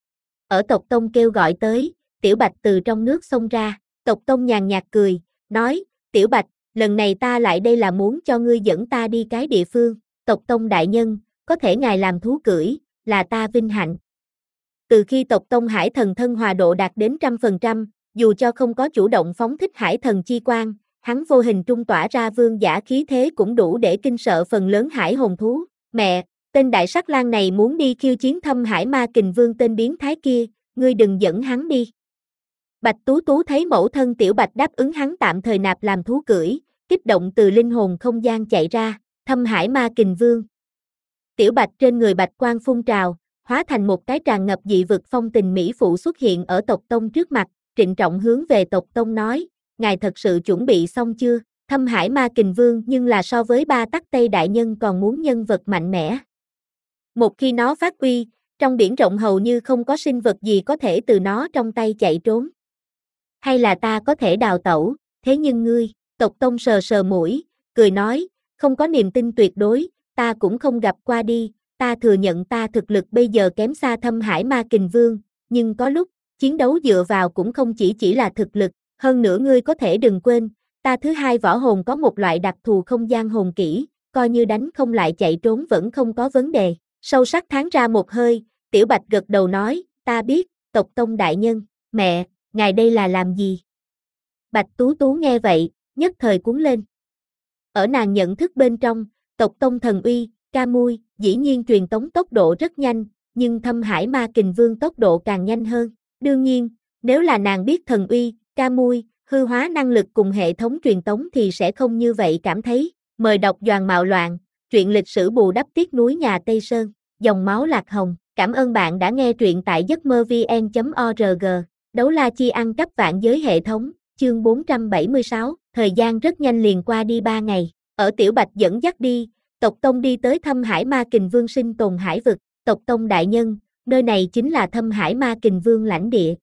Ở tộc tông kêu gọi tới, Tiểu Bạch từ trong nước xông ra, tộc tông nhàn nhạt cười, nói, Tiểu Bạch, lần này ta lại đây là muốn cho ngươi dẫn ta đi cái địa phương, tộc tông đại nhân, có thể ngài làm thú cưỡi, là ta vinh hạnh. Từ khi tộc tông Hải Thần thân hòa độ đạt đến trăm phần trăm, dù cho không có chủ động phóng thích Hải Thần chi quang, hắn vô hình trung tỏa ra vương giả khí thế cũng đủ để kinh sợ phần lớn hải hồn thú. Mẹ, tên đại sắc lang này muốn đi khiêu chiến Thâm Hải Ma Kình Vương tên biến thái kia, ngươi đừng dẫn hắn đi. Bạch Tú Tú thấy mẫu thân Tiểu Bạch đáp ứng hắn tạm thời nạp làm thú cưỡi, kích động từ linh hồn không gian chạy ra, Thâm Hải Ma Kình Vương. Tiểu Bạch trên người bạch quang phun trào, hóa thành một cái tràn ngập dị vực phong tình mỹ phụ xuất hiện ở tộc tông trước mặt, trịnh trọng hướng về tộc tông nói, ngài thật sự chuẩn bị xong chưa? Thâm Hải Ma Kình Vương nhưng là so với Ba Tắc Tây đại nhân còn muốn nhân vật mạnh mẽ. Một khi nó phát uy, trong biển rộng hầu như không có sinh vật gì có thể từ nó trong tay chạy trốn. Hay là ta có thể đào tẩu, thế nhưng ngươi, tộc tông sờ sờ mũi, cười nói, không có niềm tin tuyệt đối, ta cũng không gặp qua đi, ta thừa nhận ta thực lực bây giờ kém xa Thâm Hải Ma Kình Vương, nhưng có lúc, chiến đấu dựa vào cũng không chỉ chỉ là thực lực, hơn nữa ngươi có thể đừng quên, ta thứ hai võ hồn có một loại đặc thù không gian hồn kỹ, coi như đánh không lại chạy trốn vẫn không có vấn đề. Sâu sắc thán ra một hơi, Tiểu Bạch gật đầu nói, ta biết, tộc tông đại nhân, mẹ, ngài đây là làm gì? Bạch Tú Tú nghe vậy, nhất thời cuốn lên. Ở nàng nhận thức bên trong, tộc tông thần uy, ca mui, dĩ nhiên truyền tống tốc độ rất nhanh, nhưng Thâm Hải Ma Kình Vương tốc độ càng nhanh hơn. Đương nhiên, nếu là nàng biết thần uy, ca mui, hư hóa năng lực cùng hệ thống truyền tống thì sẽ không như vậy cảm thấy. Mời đọc Doàn Mạo Loạn, truyện lịch sử bù đắp tiếc núi nhà Tây Sơn, dòng máu lạc hồng. Cảm ơn bạn đã nghe truyện tại giấc mơ vn chấm org. Đấu la chi ăn cắp vạn giới hệ thống, chương bốn trăm bảy mươi sáu, thời gian rất nhanh liền qua đi ba ngày. Ở Tiểu Bạch dẫn dắt đi, tộc tông đi tới Thâm Hải Ma Kình Vương sinh tồn hải vực. Tộc tông đại nhân, nơi này chính là Thâm Hải Ma Kình Vương lãnh địa.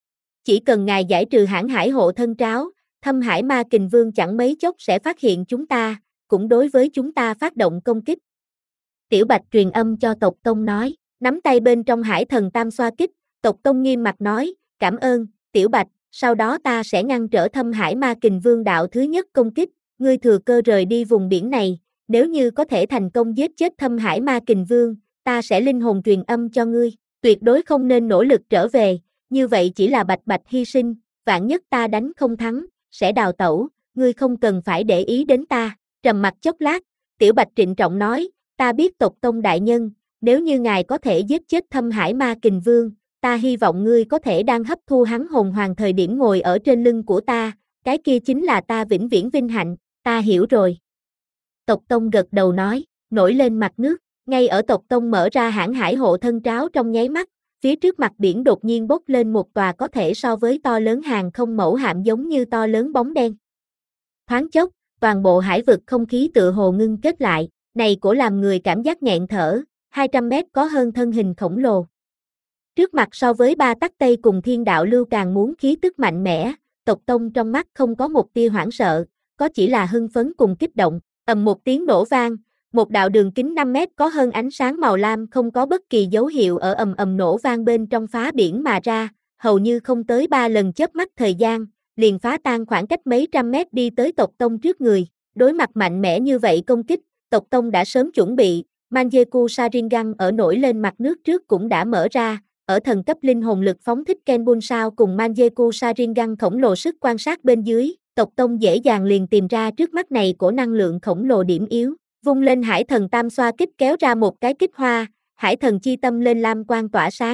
Chỉ cần ngài giải trừ hãn hải hộ thân tráo, Thâm Hải Ma Kình Vương chẳng mấy chốc sẽ phát hiện chúng ta, cũng đối với chúng ta phát động công kích. Tiểu Bạch truyền âm cho tộc tông nói, nắm tay bên trong Hải Thần tam xoa kích, tộc tông nghiêm mặt nói, cảm ơn, Tiểu Bạch, sau đó ta sẽ ngăn trở Thâm Hải Ma Kình Vương đạo thứ nhất công kích, ngươi thừa cơ rời đi vùng biển này, nếu như có thể thành công giết chết Thâm Hải Ma Kình Vương, ta sẽ linh hồn truyền âm cho ngươi, tuyệt đối không nên nỗ lực trở về, như vậy chỉ là bạch bạch hy sinh, vạn nhất ta đánh không thắng, sẽ đào tẩu, ngươi không cần phải để ý đến ta. Trầm mặc chốc lát, Tiểu Bạch trịnh trọng nói, ta biết tộc tông đại nhân, nếu như ngài có thể giết chết Thâm Hải Ma Kình Vương, ta hy vọng ngươi có thể đang hấp thu hắn hồn hoàng thời điểm ngồi ở trên lưng của ta, cái kia chính là ta vĩnh viễn vinh hạnh, ta hiểu rồi. Tộc tông gật đầu nói, nổi lên mặt nước, ngay ở tộc tông mở ra hãn hải hộ thân tráo trong nháy mắt, phía trước mặt biển đột nhiên bốc lên một tòa có thể so với to lớn hàng không mẫu hạm giống như to lớn bóng đen. Thoáng chốc, toàn bộ hải vực không khí tựa hồ ngưng kết lại, này cổ làm người cảm giác nghẹn thở, hai trăm mét có hơn thân hình khổng lồ. Trước mặt so với Ba Tắc Tây cùng Thiên Đạo Lưu càng muốn khí tức mạnh mẽ, tộc tông trong mắt không có một tia hoảng sợ, có chỉ là hưng phấn cùng kích động, ầm một tiếng nổ vang, một đạo đường kính năm mét có hơn ánh sáng màu lam không có bất kỳ dấu hiệu ở ầm ầm nổ vang bên trong phá biển mà ra, hầu như không tới ba lần chớp mắt thời gian, liền phá tan khoảng cách mấy trăm mét đi tới tộc tông trước người. Đối mặt mạnh mẽ như vậy công kích, tộc tông đã sớm chuẩn bị, Manjeku Sharingan ở nổi lên mặt nước trước cũng đã mở ra, ở thần cấp linh hồn lực phóng thích Kenbun sao cùng Manjeku Sharingan khổng lồ sức quan sát bên dưới, tộc tông dễ dàng liền tìm ra trước mắt này của năng lượng khổng lồ điểm yếu, vung lên Hải Thần tam xoa kích kéo ra một cái kích hoa, Hải Thần chi tâm lên lam quang tỏa sáng,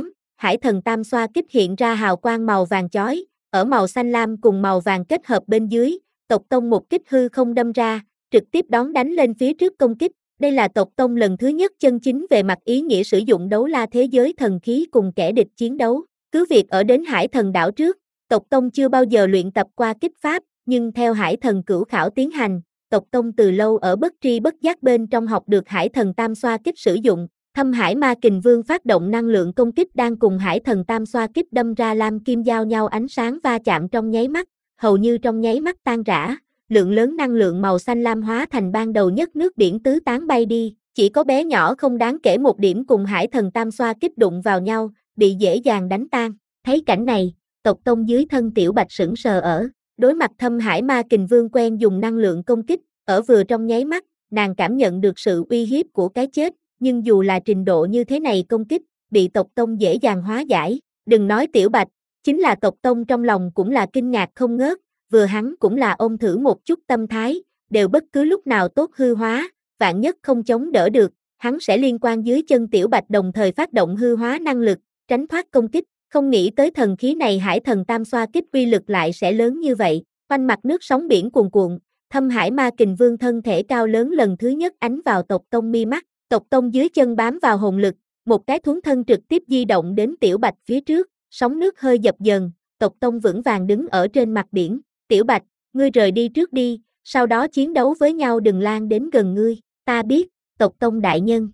hải thần tam xoa kích hiện ra hào quang màu vàng chói, ở màu xanh lam cùng màu vàng kết hợp bên dưới, tộc tông một kích hư không đâm ra, trực tiếp đón đánh lên phía trước công kích. Đây là tộc tông lần thứ nhất chân chính về mặt ý nghĩa sử dụng đấu la thế giới thần khí cùng kẻ địch chiến đấu. Cứ việc ở đến hải thần đảo trước, tộc tông chưa bao giờ luyện tập qua kích pháp, nhưng theo hải thần cửu khảo tiến hành, tộc tông từ lâu ở bất tri bất giác bên trong học được hải thần tam xoa kích sử dụng. Thâm Hải Ma Kình Vương phát động năng lượng công kích đang cùng hải thần tam xoa kích đâm ra lam kim giao nhau ánh sáng va chạm trong nháy mắt, hầu như trong nháy mắt tan rã, lượng lớn năng lượng màu xanh lam hóa thành ban đầu nhất nước biển tứ tán bay đi, chỉ có bé nhỏ không đáng kể một điểm cùng hải thần tam xoa kích đụng vào nhau, bị dễ dàng đánh tan. Thấy cảnh này, tộc tông dưới thân Tiểu Bạch sững sờ ở, đối mặt Thâm Hải Ma Kình Vương quen dùng năng lượng công kích, ở vừa trong nháy mắt, nàng cảm nhận được sự uy hiếp của cái chết. Nhưng dù là trình độ như thế này công kích, bị tộc tông dễ dàng hóa giải, đừng nói Tiểu Bạch, chính là tộc tông trong lòng cũng là kinh ngạc không ngớt, vừa hắn cũng là ôm thử một chút tâm thái, đều bất cứ lúc nào tốt hư hóa, vạn nhất không chống đỡ được, hắn sẽ liên quan dưới chân Tiểu Bạch đồng thời phát động hư hóa năng lực, tránh thoát công kích, không nghĩ tới thần khí này hải thần tam xoa kích uy lực lại sẽ lớn như vậy, quanh mặt nước sóng biển cuồn cuộn, Thâm Hải Ma Kình Vương thân thể cao lớn lần thứ nhất ánh vào tộc tông mi mắt. Tộc tông dưới chân bám vào hồn lực, một cái thuấn thân trực tiếp di động đến Tiểu Bạch phía trước, sóng nước hơi dập dần, tộc tông vững vàng đứng ở trên mặt biển. Tiểu Bạch, ngươi rời đi trước đi, sau đó chiến đấu với nhau đừng lan đến gần ngươi, ta biết, tộc tông đại nhân.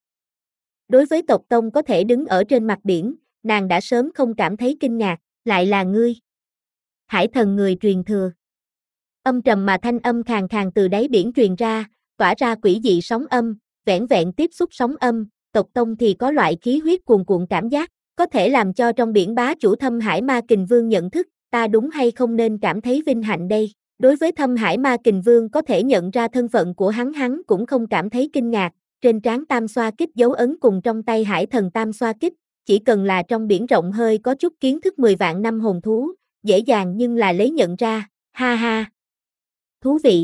Đối với tộc tông có thể đứng ở trên mặt biển, nàng đã sớm không cảm thấy kinh ngạc, lại là ngươi. Hải thần người truyền thừa. Âm trầm mà thanh âm khàn khàn từ đáy biển truyền ra, tỏa ra quỷ dị sóng âm. Vẻn vẹn tiếp xúc sóng âm, tộc tông thì có loại khí huyết cuồn cuộn cảm giác, có thể làm cho trong biển bá chủ Thâm Hải Ma Kình Vương nhận thức, ta đúng hay không nên cảm thấy vinh hạnh đây. Đối với Thâm Hải Ma Kình Vương có thể nhận ra thân phận của hắn hắn cũng không cảm thấy kinh ngạc, trên trán tam xoa kích dấu ấn cùng trong tay hải thần tam xoa kích, chỉ cần là trong biển rộng hơi có chút kiến thức mười vạn năm hồn thú, dễ dàng nhưng là lấy nhận ra, ha ha. Thú vị.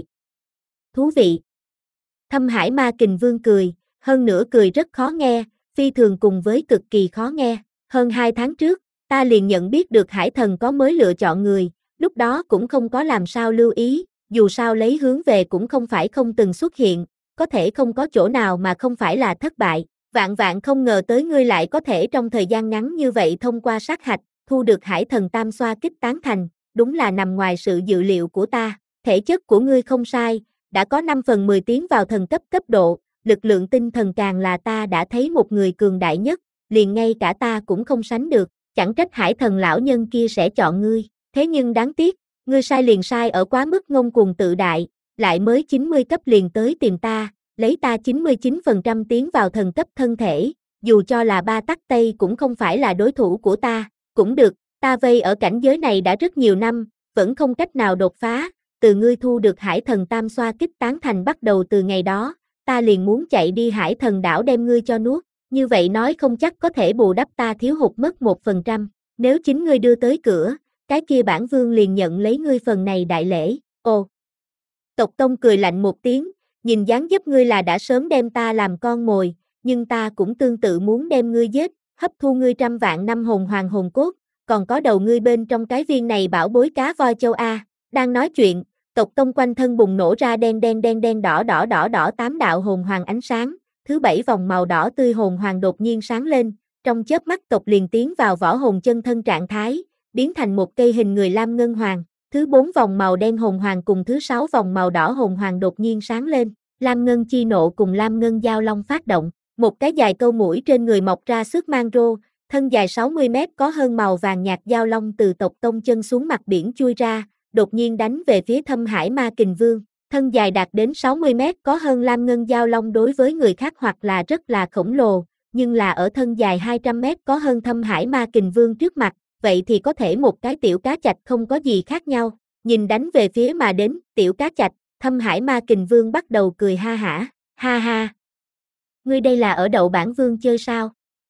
Thú vị. Thâm Hải Ma Kình Vương cười, hơn nữa cười rất khó nghe, phi thường cùng với cực kỳ khó nghe. Hơn hai tháng trước, ta liền nhận biết được hải thần có mới lựa chọn người, lúc đó cũng không có làm sao lưu ý, dù sao lấy hướng về cũng không phải không từng xuất hiện, có thể không có chỗ nào mà không phải là thất bại. Vạn vạn không ngờ tới ngươi lại có thể trong thời gian ngắn như vậy thông qua sát hạch, thu được hải thần tam xoa kích tán thành, đúng là nằm ngoài sự dự liệu của ta. Thể chất của ngươi không sai, đã có năm phần mười tiến vào thần cấp cấp độ, lực lượng tinh thần càng là ta đã thấy một người cường đại nhất, liền ngay cả ta cũng không sánh được, chẳng trách hải thần lão nhân kia sẽ chọn ngươi, thế nhưng đáng tiếc, ngươi sai liền sai ở quá mức ngông cuồng tự đại, lại mới chín mươi cấp liền tới tìm ta, lấy ta chín mươi chín phần trăm tiến vào thần cấp thân thể, dù cho là ba tắc tây cũng không phải là đối thủ của ta, cũng được, ta vây ở cảnh giới này đã rất nhiều năm, vẫn không cách nào đột phá. Từ ngươi thu được hải thần tam xoa kích tán thành bắt đầu từ ngày đó, ta liền muốn chạy đi hải thần đảo đem ngươi cho nuốt, như vậy nói không chắc có thể bù đắp ta thiếu hụt mất một phần trăm, nếu chính ngươi đưa tới cửa, cái kia bản vương liền nhận lấy ngươi phần này đại lễ, ồ. Tộc tông cười lạnh một tiếng, nhìn dáng dấp ngươi là đã sớm đem ta làm con mồi, nhưng ta cũng tương tự muốn đem ngươi giết, hấp thu ngươi trăm vạn năm hồn hoàng hồn cốt, còn có đầu ngươi bên trong cái viên này bảo bối cá voi châu A, đang nói chuyện. Tộc tông quanh thân bùng nổ ra đen đen đen đen đỏ đỏ đỏ đỏ tám đạo hồn hoàng ánh sáng, thứ bảy vòng màu đỏ tươi hồn hoàng đột nhiên sáng lên, trong chớp mắt tộc liền tiến vào võ hồn chân thân trạng thái, biến thành một cây hình người lam ngân hoàng, thứ bốn vòng màu đen hồn hoàng cùng thứ sáu vòng màu đỏ hồn hoàng đột nhiên sáng lên, lam ngân chi nộ cùng lam ngân giao long phát động, một cái dài câu mũi trên người mọc ra xước mang rô, thân dài sáu mươi mét có hơn màu vàng nhạt giao long từ tộc tông chân xuống mặt biển chui ra. Đột nhiên đánh về phía Thâm Hải Ma Kình Vương, thân dài đạt đến sáu mươi mét có hơn lam ngân giao long đối với người khác hoặc là rất là khổng lồ, nhưng là ở thân dài hai trăm mét có hơn Thâm Hải Ma Kình Vương trước mặt, vậy thì có thể một cái tiểu cá chạch không có gì khác nhau, nhìn đánh về phía mà đến, tiểu cá chạch, Thâm Hải Ma Kình Vương bắt đầu cười ha hả, ha ha. Ngươi đây là ở đậu bản vương chơi sao?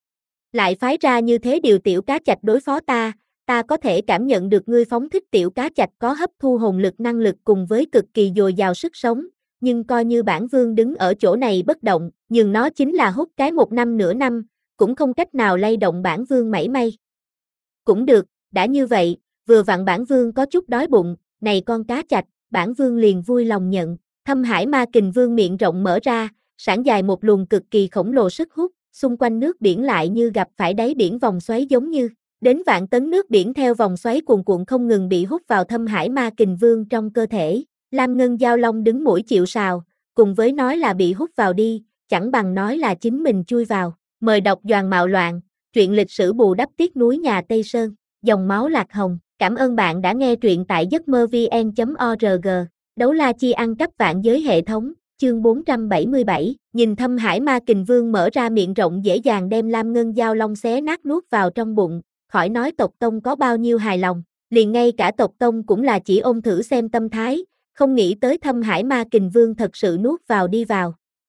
Lại phái ra như thế điều tiểu cá chạch đối phó ta, ta có thể cảm nhận được ngươi phóng thích tiểu cá chạch có hấp thu hồn lực năng lực cùng với cực kỳ dồi dào sức sống, nhưng coi như bản vương đứng ở chỗ này bất động, nhưng nó chính là hút cái một năm nửa năm, cũng không cách nào lay động bản vương mảy may. cũng được, đã như vậy, vừa vặn bản vương có chút đói bụng, này con cá chạch, bản vương liền vui lòng nhận. Thâm Hải Ma Kình Vương miệng rộng mở ra, sảng dài một luồng cực kỳ khổng lồ sức hút, xung quanh nước biển lại như gặp phải đáy biển vòng xoáy giống như đến vạn tấn nước biển theo vòng xoáy cuồn cuộn không ngừng bị hút vào Thâm Hải Ma Kình Vương trong cơ thể. Lam Ngân Giao Long đứng mũi chịu sào, cùng với nói là bị hút vào đi, chẳng bằng nói là chính mình chui vào. Mời đọc Doàn Mạo Loạn, truyện lịch sử bù đắp tiếc núi nhà Tây Sơn, dòng máu lạc hồng. Cảm ơn bạn đã nghe truyện tại giấc mơ vn chấm org. Đấu la chi ăn cắp vạn giới hệ thống, chương bốn trăm bảy mươi bảy. Nhìn Thâm Hải Ma Kình Vương mở ra miệng rộng dễ dàng đem Lam Ngân Giao Long xé nát nuốt vào trong bụng, khỏi nói tộc tông có bao nhiêu hài lòng, liền ngay cả tộc tông cũng là chỉ ôm thử xem tâm thái, không nghĩ tới Thâm Hải Ma Kình Vương thật sự nuốt vào đi vào.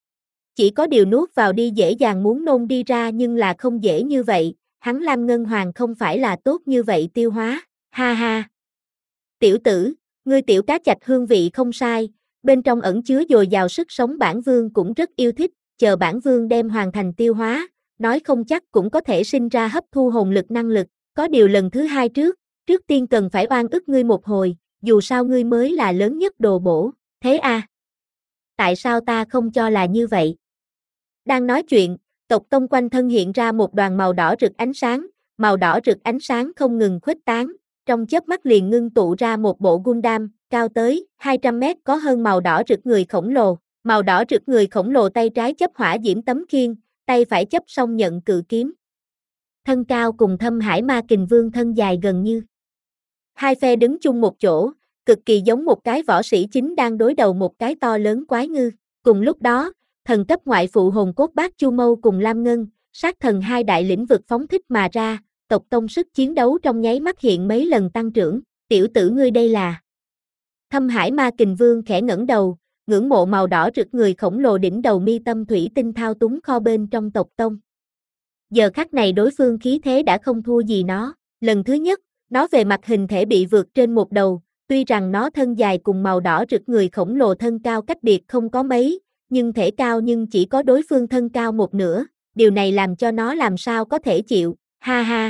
Chỉ có điều nuốt vào đi dễ dàng muốn nôn đi ra nhưng là không dễ như vậy, hắn Lam Ngân Hoàng không phải là tốt như vậy tiêu hóa, ha ha. Tiểu tử, ngươi tiểu cá chạch hương vị không sai, bên trong ẩn chứa dồi dào sức sống bản vương cũng rất yêu thích, chờ bản vương đem hoàn thành tiêu hóa, nói không chắc cũng có thể sinh ra hấp thu hồn lực năng lực, có điều lần thứ hai trước, trước tiên cần phải oan ức ngươi một hồi, dù sao ngươi mới là lớn nhất đồ bổ, thế à? Tại sao ta không cho là như vậy? Đang nói chuyện, tộc tông quanh thân hiện ra một đoàn màu đỏ rực ánh sáng, màu đỏ rực ánh sáng không ngừng khuếch tán, trong chớp mắt liền ngưng tụ ra một bộ Gundam, cao tới hai trăm mét có hơn màu đỏ rực người khổng lồ, màu đỏ rực người khổng lồ tay trái chấp hỏa diễm tấm khiên, tay phải chấp song nhận cự kiếm. Thân cao cùng Thâm Hải Ma Kình Vương thân dài gần như. Hai phe đứng chung một chỗ, cực kỳ giống một cái võ sĩ chính đang đối đầu một cái to lớn quái ngư. Cùng lúc đó, thần cấp ngoại phụ hồn cốt Bát Chu Mâu cùng Lam Ngân, sát thần hai đại lĩnh vực phóng thích mà ra, tộc tông sức chiến đấu trong nháy mắt hiện mấy lần tăng trưởng. Tiểu tử ngươi đây là... Thâm Hải Ma Kình Vương khẽ ngẩng đầu, ngưỡng mộ màu đỏ rực người khổng lồ đỉnh đầu mi tâm thủy tinh thao túng kho bên trong tộc tông. Giờ khắc này đối phương khí thế đã không thua gì nó. Lần thứ nhất, nó về mặt hình thể bị vượt trên một đầu, tuy rằng nó thân dài cùng màu đỏ rực người khổng lồ thân cao cách biệt không có mấy, nhưng thể cao nhưng chỉ có đối phương thân cao một nửa, điều này làm cho nó làm sao có thể chịu, ha ha.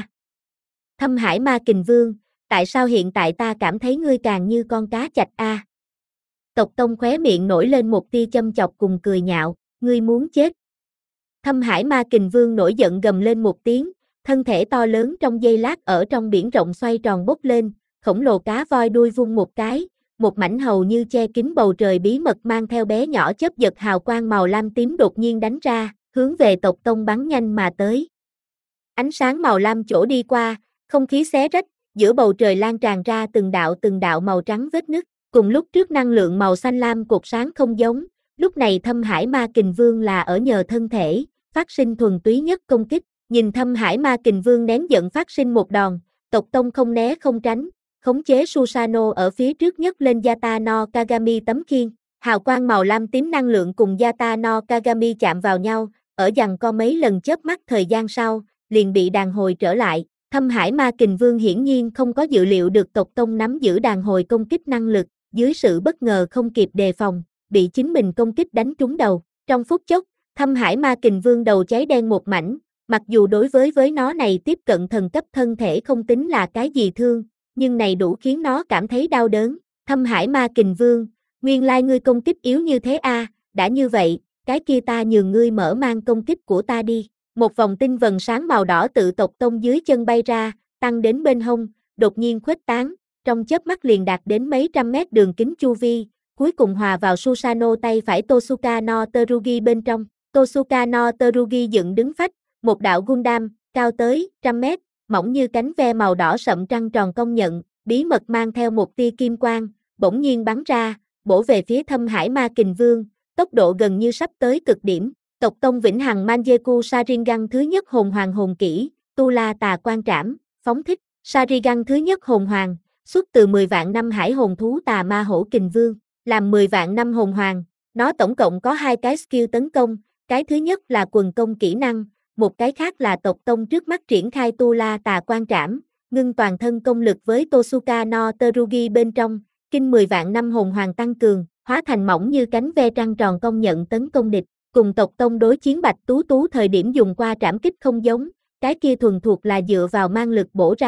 Thâm Hải Ma Kình Vương, tại sao hiện tại ta cảm thấy ngươi càng như con cá chạch a? À? Tộc tông khóe miệng nổi lên một tia châm chọc cùng cười nhạo, ngươi muốn chết. Thâm Hải Ma Kình Vương nổi giận gầm lên một tiếng, thân thể to lớn trong giây lát ở trong biển rộng xoay tròn bốc lên, khổng lồ cá voi đuôi vung một cái, một mảnh hầu như che kín bầu trời bí mật mang theo bé nhỏ chớp giật hào quang màu lam tím đột nhiên đánh ra, hướng về tộc tông bắn nhanh mà tới. Ánh sáng màu lam chỗ đi qua, không khí xé rách, giữa bầu trời lan tràn ra từng đạo từng đạo màu trắng vết nứt, cùng lúc trước năng lượng màu xanh lam cột sáng không giống, lúc này Thâm Hải Ma Kình Vương là ở nhờ thân thể, phát sinh thuần túy nhất công kích, nhìn Thâm Hải Ma Kình Vương nén giận phát sinh một đòn, tộc tông không né không tránh, khống chế Susanoo ở phía trước nhất lên Yata no Kagami tấm khiên, hào quang màu lam tím năng lượng cùng Yata no Kagami chạm vào nhau, ở giằng co mấy lần chớp mắt thời gian sau, liền bị đàn hồi trở lại. Thâm Hải Ma Kình Vương hiển nhiên không có dự liệu được tộc tông nắm giữ đàn hồi công kích năng lực, dưới sự bất ngờ không kịp đề phòng, bị chính mình công kích đánh trúng đầu. Trong phút chốc, Thâm Hải Ma Kình Vương đầu cháy đen một mảnh, mặc dù đối với với nó này tiếp cận thần cấp thân thể không tính là cái gì thương, nhưng này đủ khiến nó cảm thấy đau đớn. Thâm Hải Ma Kình Vương, nguyên lai ngươi công kích yếu như thế a, à, đã như vậy, cái kia ta nhường ngươi mở mang công kích của ta đi. Một vòng tinh vần sáng màu đỏ tự tộc tông dưới chân bay ra, tăng đến bên hông, đột nhiên khuếch tán, trong chớp mắt liền đạt đến mấy trăm mét đường kính chu vi, cuối cùng hòa vào Susanoo tay phải Tosuka no Terugi bên trong. Tosuka no Terugi dựng đứng phách, một đạo Gundam, cao tới trăm mét, mỏng như cánh ve màu đỏ sậm trăng tròn công nhận, bí mật mang theo một tia kim quang, bỗng nhiên bắn ra, bổ về phía Thâm Hải Ma Kình Vương, tốc độ gần như sắp tới cực điểm. Tộc tông Vĩnh Hằng Mangekyou Sharingan thứ nhất hồn hoàng hồn kỹ, Tu La Tà Quan Trảm, phóng thích, Sharingan thứ nhất hồn hoàng, xuất từ mười vạn năm hải hồn thú Tà Ma Hổ Kình Vương, làm mười vạn năm hồn hoàng, nó tổng cộng có hai cái skill tấn công, cái thứ nhất là quần công kỹ năng, một cái khác là tộc tông trước mắt triển khai Tu La Tà Quan Trảm, ngưng toàn thân công lực với Tosuka no Terugi bên trong, kinh mười vạn năm hồn hoàng tăng cường, hóa thành mỏng như cánh ve trăng tròn công nhận tấn công địch. Cùng tộc tông đối chiến Bạch Tú Tú thời điểm dùng qua trảm kích không giống, cái kia thuần thuộc là dựa vào mang lực bổ ra,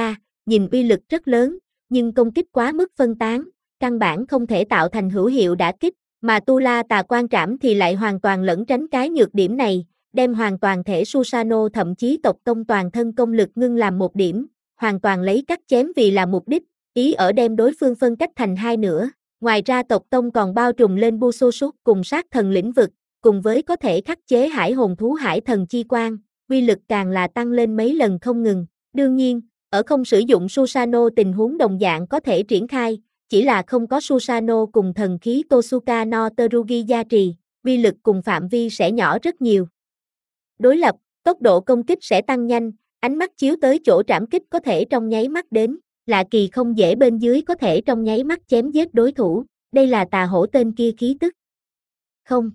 nhìn uy lực rất lớn, nhưng công kích quá mức phân tán, căn bản không thể tạo thành hữu hiệu đả kích, mà Tu La Tà Quan Trảm thì lại hoàn toàn lẩn tránh cái nhược điểm này, đem hoàn toàn thể Susanoo thậm chí tộc tông toàn thân công lực ngưng làm một điểm, hoàn toàn lấy cắt chém vì là mục đích, ý ở đem đối phương phân cách thành hai nửa. Ngoài ra tộc tông còn bao trùm lên Busosuk cùng sát thần lĩnh vực, cùng với có thể khắc chế hải hồn thú hải thần chi quan, uy lực càng là tăng lên mấy lần không ngừng. Đương nhiên, ở không sử dụng Susanoo tình huống đồng dạng có thể triển khai, chỉ là không có Susanoo cùng thần khí Tosuka no Terugi gia trì, uy lực cùng phạm vi sẽ nhỏ rất nhiều. Đối lập, tốc độ công kích sẽ tăng nhanh, ánh mắt chiếu tới chỗ trảm kích có thể trong nháy mắt đến, lạ kỳ không dễ bên dưới có thể trong nháy mắt chém giết đối thủ, đây là tà hổ tên kia khí tức. Không.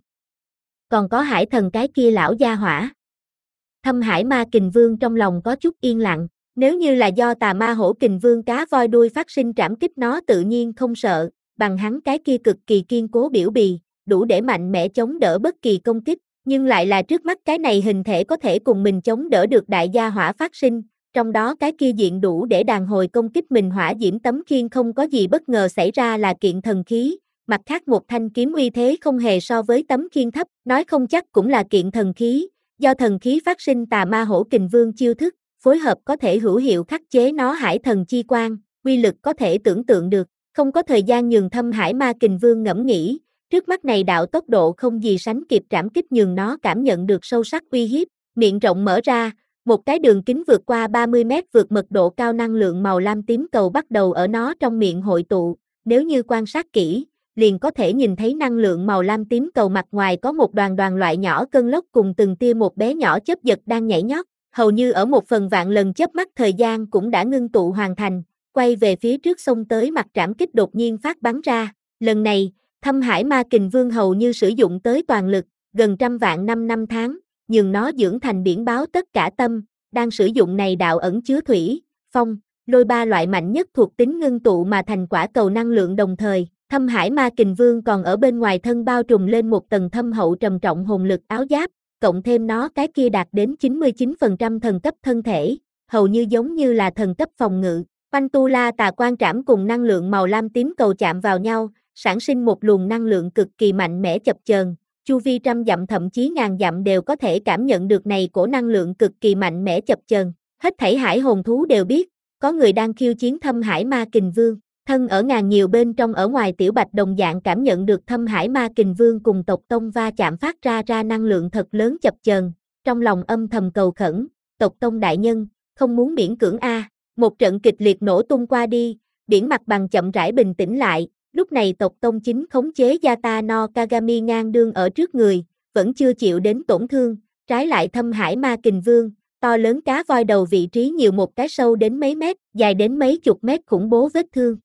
Còn có hải thần cái kia lão gia hỏa. Thâm Hải Ma Kình Vương trong lòng có chút yên lặng, nếu như là do tà ma hổ kình vương cá voi đuôi phát sinh trảm kích nó tự nhiên không sợ, bằng hắn cái kia cực kỳ kiên cố biểu bì, đủ để mạnh mẽ chống đỡ bất kỳ công kích, nhưng lại là trước mắt cái này hình thể có thể cùng mình chống đỡ được đại gia hỏa phát sinh, trong đó cái kia diện đủ để đàn hồi công kích mình hỏa diễm tấm khiên không có gì bất ngờ xảy ra là kiện thần khí, mặt khác một thanh kiếm uy thế không hề so với tấm khiên thấp, nói không chắc cũng là kiện thần khí, do thần khí phát sinh tà ma hổ kình vương chiêu thức, phối hợp có thể hữu hiệu khắc chế nó hải thần chi quan, uy lực có thể tưởng tượng được, không có thời gian nhường Thâm Hải Ma Kình Vương ngẫm nghĩ, trước mắt này đạo tốc độ không gì sánh kịp trảm kích nhường nó cảm nhận được sâu sắc uy hiếp, miệng rộng mở ra, một cái đường kính vượt qua ba mươi mét vượt mật độ cao năng lượng màu lam tím cầu bắt đầu ở nó trong miệng hội tụ, nếu như quan sát kỹ, liền có thể nhìn thấy năng lượng màu lam tím cầu mặt ngoài có một đoàn đoàn loại nhỏ cơn lốc cùng từng tia một bé nhỏ chớp giật đang nhảy nhót, hầu như ở một phần vạn lần chớp mắt thời gian cũng đã ngưng tụ hoàn thành, quay về phía trước xông tới mặt trảm kích đột nhiên phát bắn ra, lần này, Thâm Hải Ma Kình Vương hầu như sử dụng tới toàn lực, gần trăm vạn năm năm tháng, nhường nó dưỡng thành biển báo tất cả tâm, đang sử dụng này đạo ẩn chứa thủy, phong, lôi ba loại mạnh nhất thuộc tính ngưng tụ mà thành quả cầu năng lượng đồng thời, Thâm Hải Ma Kình Vương còn ở bên ngoài thân bao trùm lên một tầng thâm hậu trầm trọng hồn lực áo giáp, cộng thêm nó cái kia đạt đến chín mươi chín phần trăm thần cấp thân thể, hầu như giống như là thần cấp phòng ngự. Quanh Tu La Tà Quan Trảm cùng năng lượng màu lam tím cầu chạm vào nhau, sản sinh một luồng năng lượng cực kỳ mạnh mẽ chập chờn, chu vi trăm dặm thậm chí ngàn dặm đều có thể cảm nhận được này cổ năng lượng cực kỳ mạnh mẽ chập chờn. Hết thảy hải hồn thú đều biết, có người đang khiêu chiến Thâm Hải Ma Kình Vương. Thân ở ngàn nhiều bên trong ở ngoài Tiểu Bạch đồng dạng cảm nhận được Thâm Hải Ma Kình Vương cùng tộc tông va chạm phát ra ra năng lượng thật lớn chập chờn, trong lòng âm thầm cầu khẩn, tộc tông đại nhân, không muốn miễn cưỡng a. Một trận kịch liệt nổ tung qua đi, biển mặt bằng chậm rãi bình tĩnh lại, lúc này tộc tông chính khống chế Yata no Kagami ngang đương ở trước người, vẫn chưa chịu đến tổn thương, trái lại Thâm Hải Ma Kình Vương, to lớn cá voi đầu vị trí nhiều một cái sâu đến mấy mét, dài đến mấy chục mét khủng bố vết thương.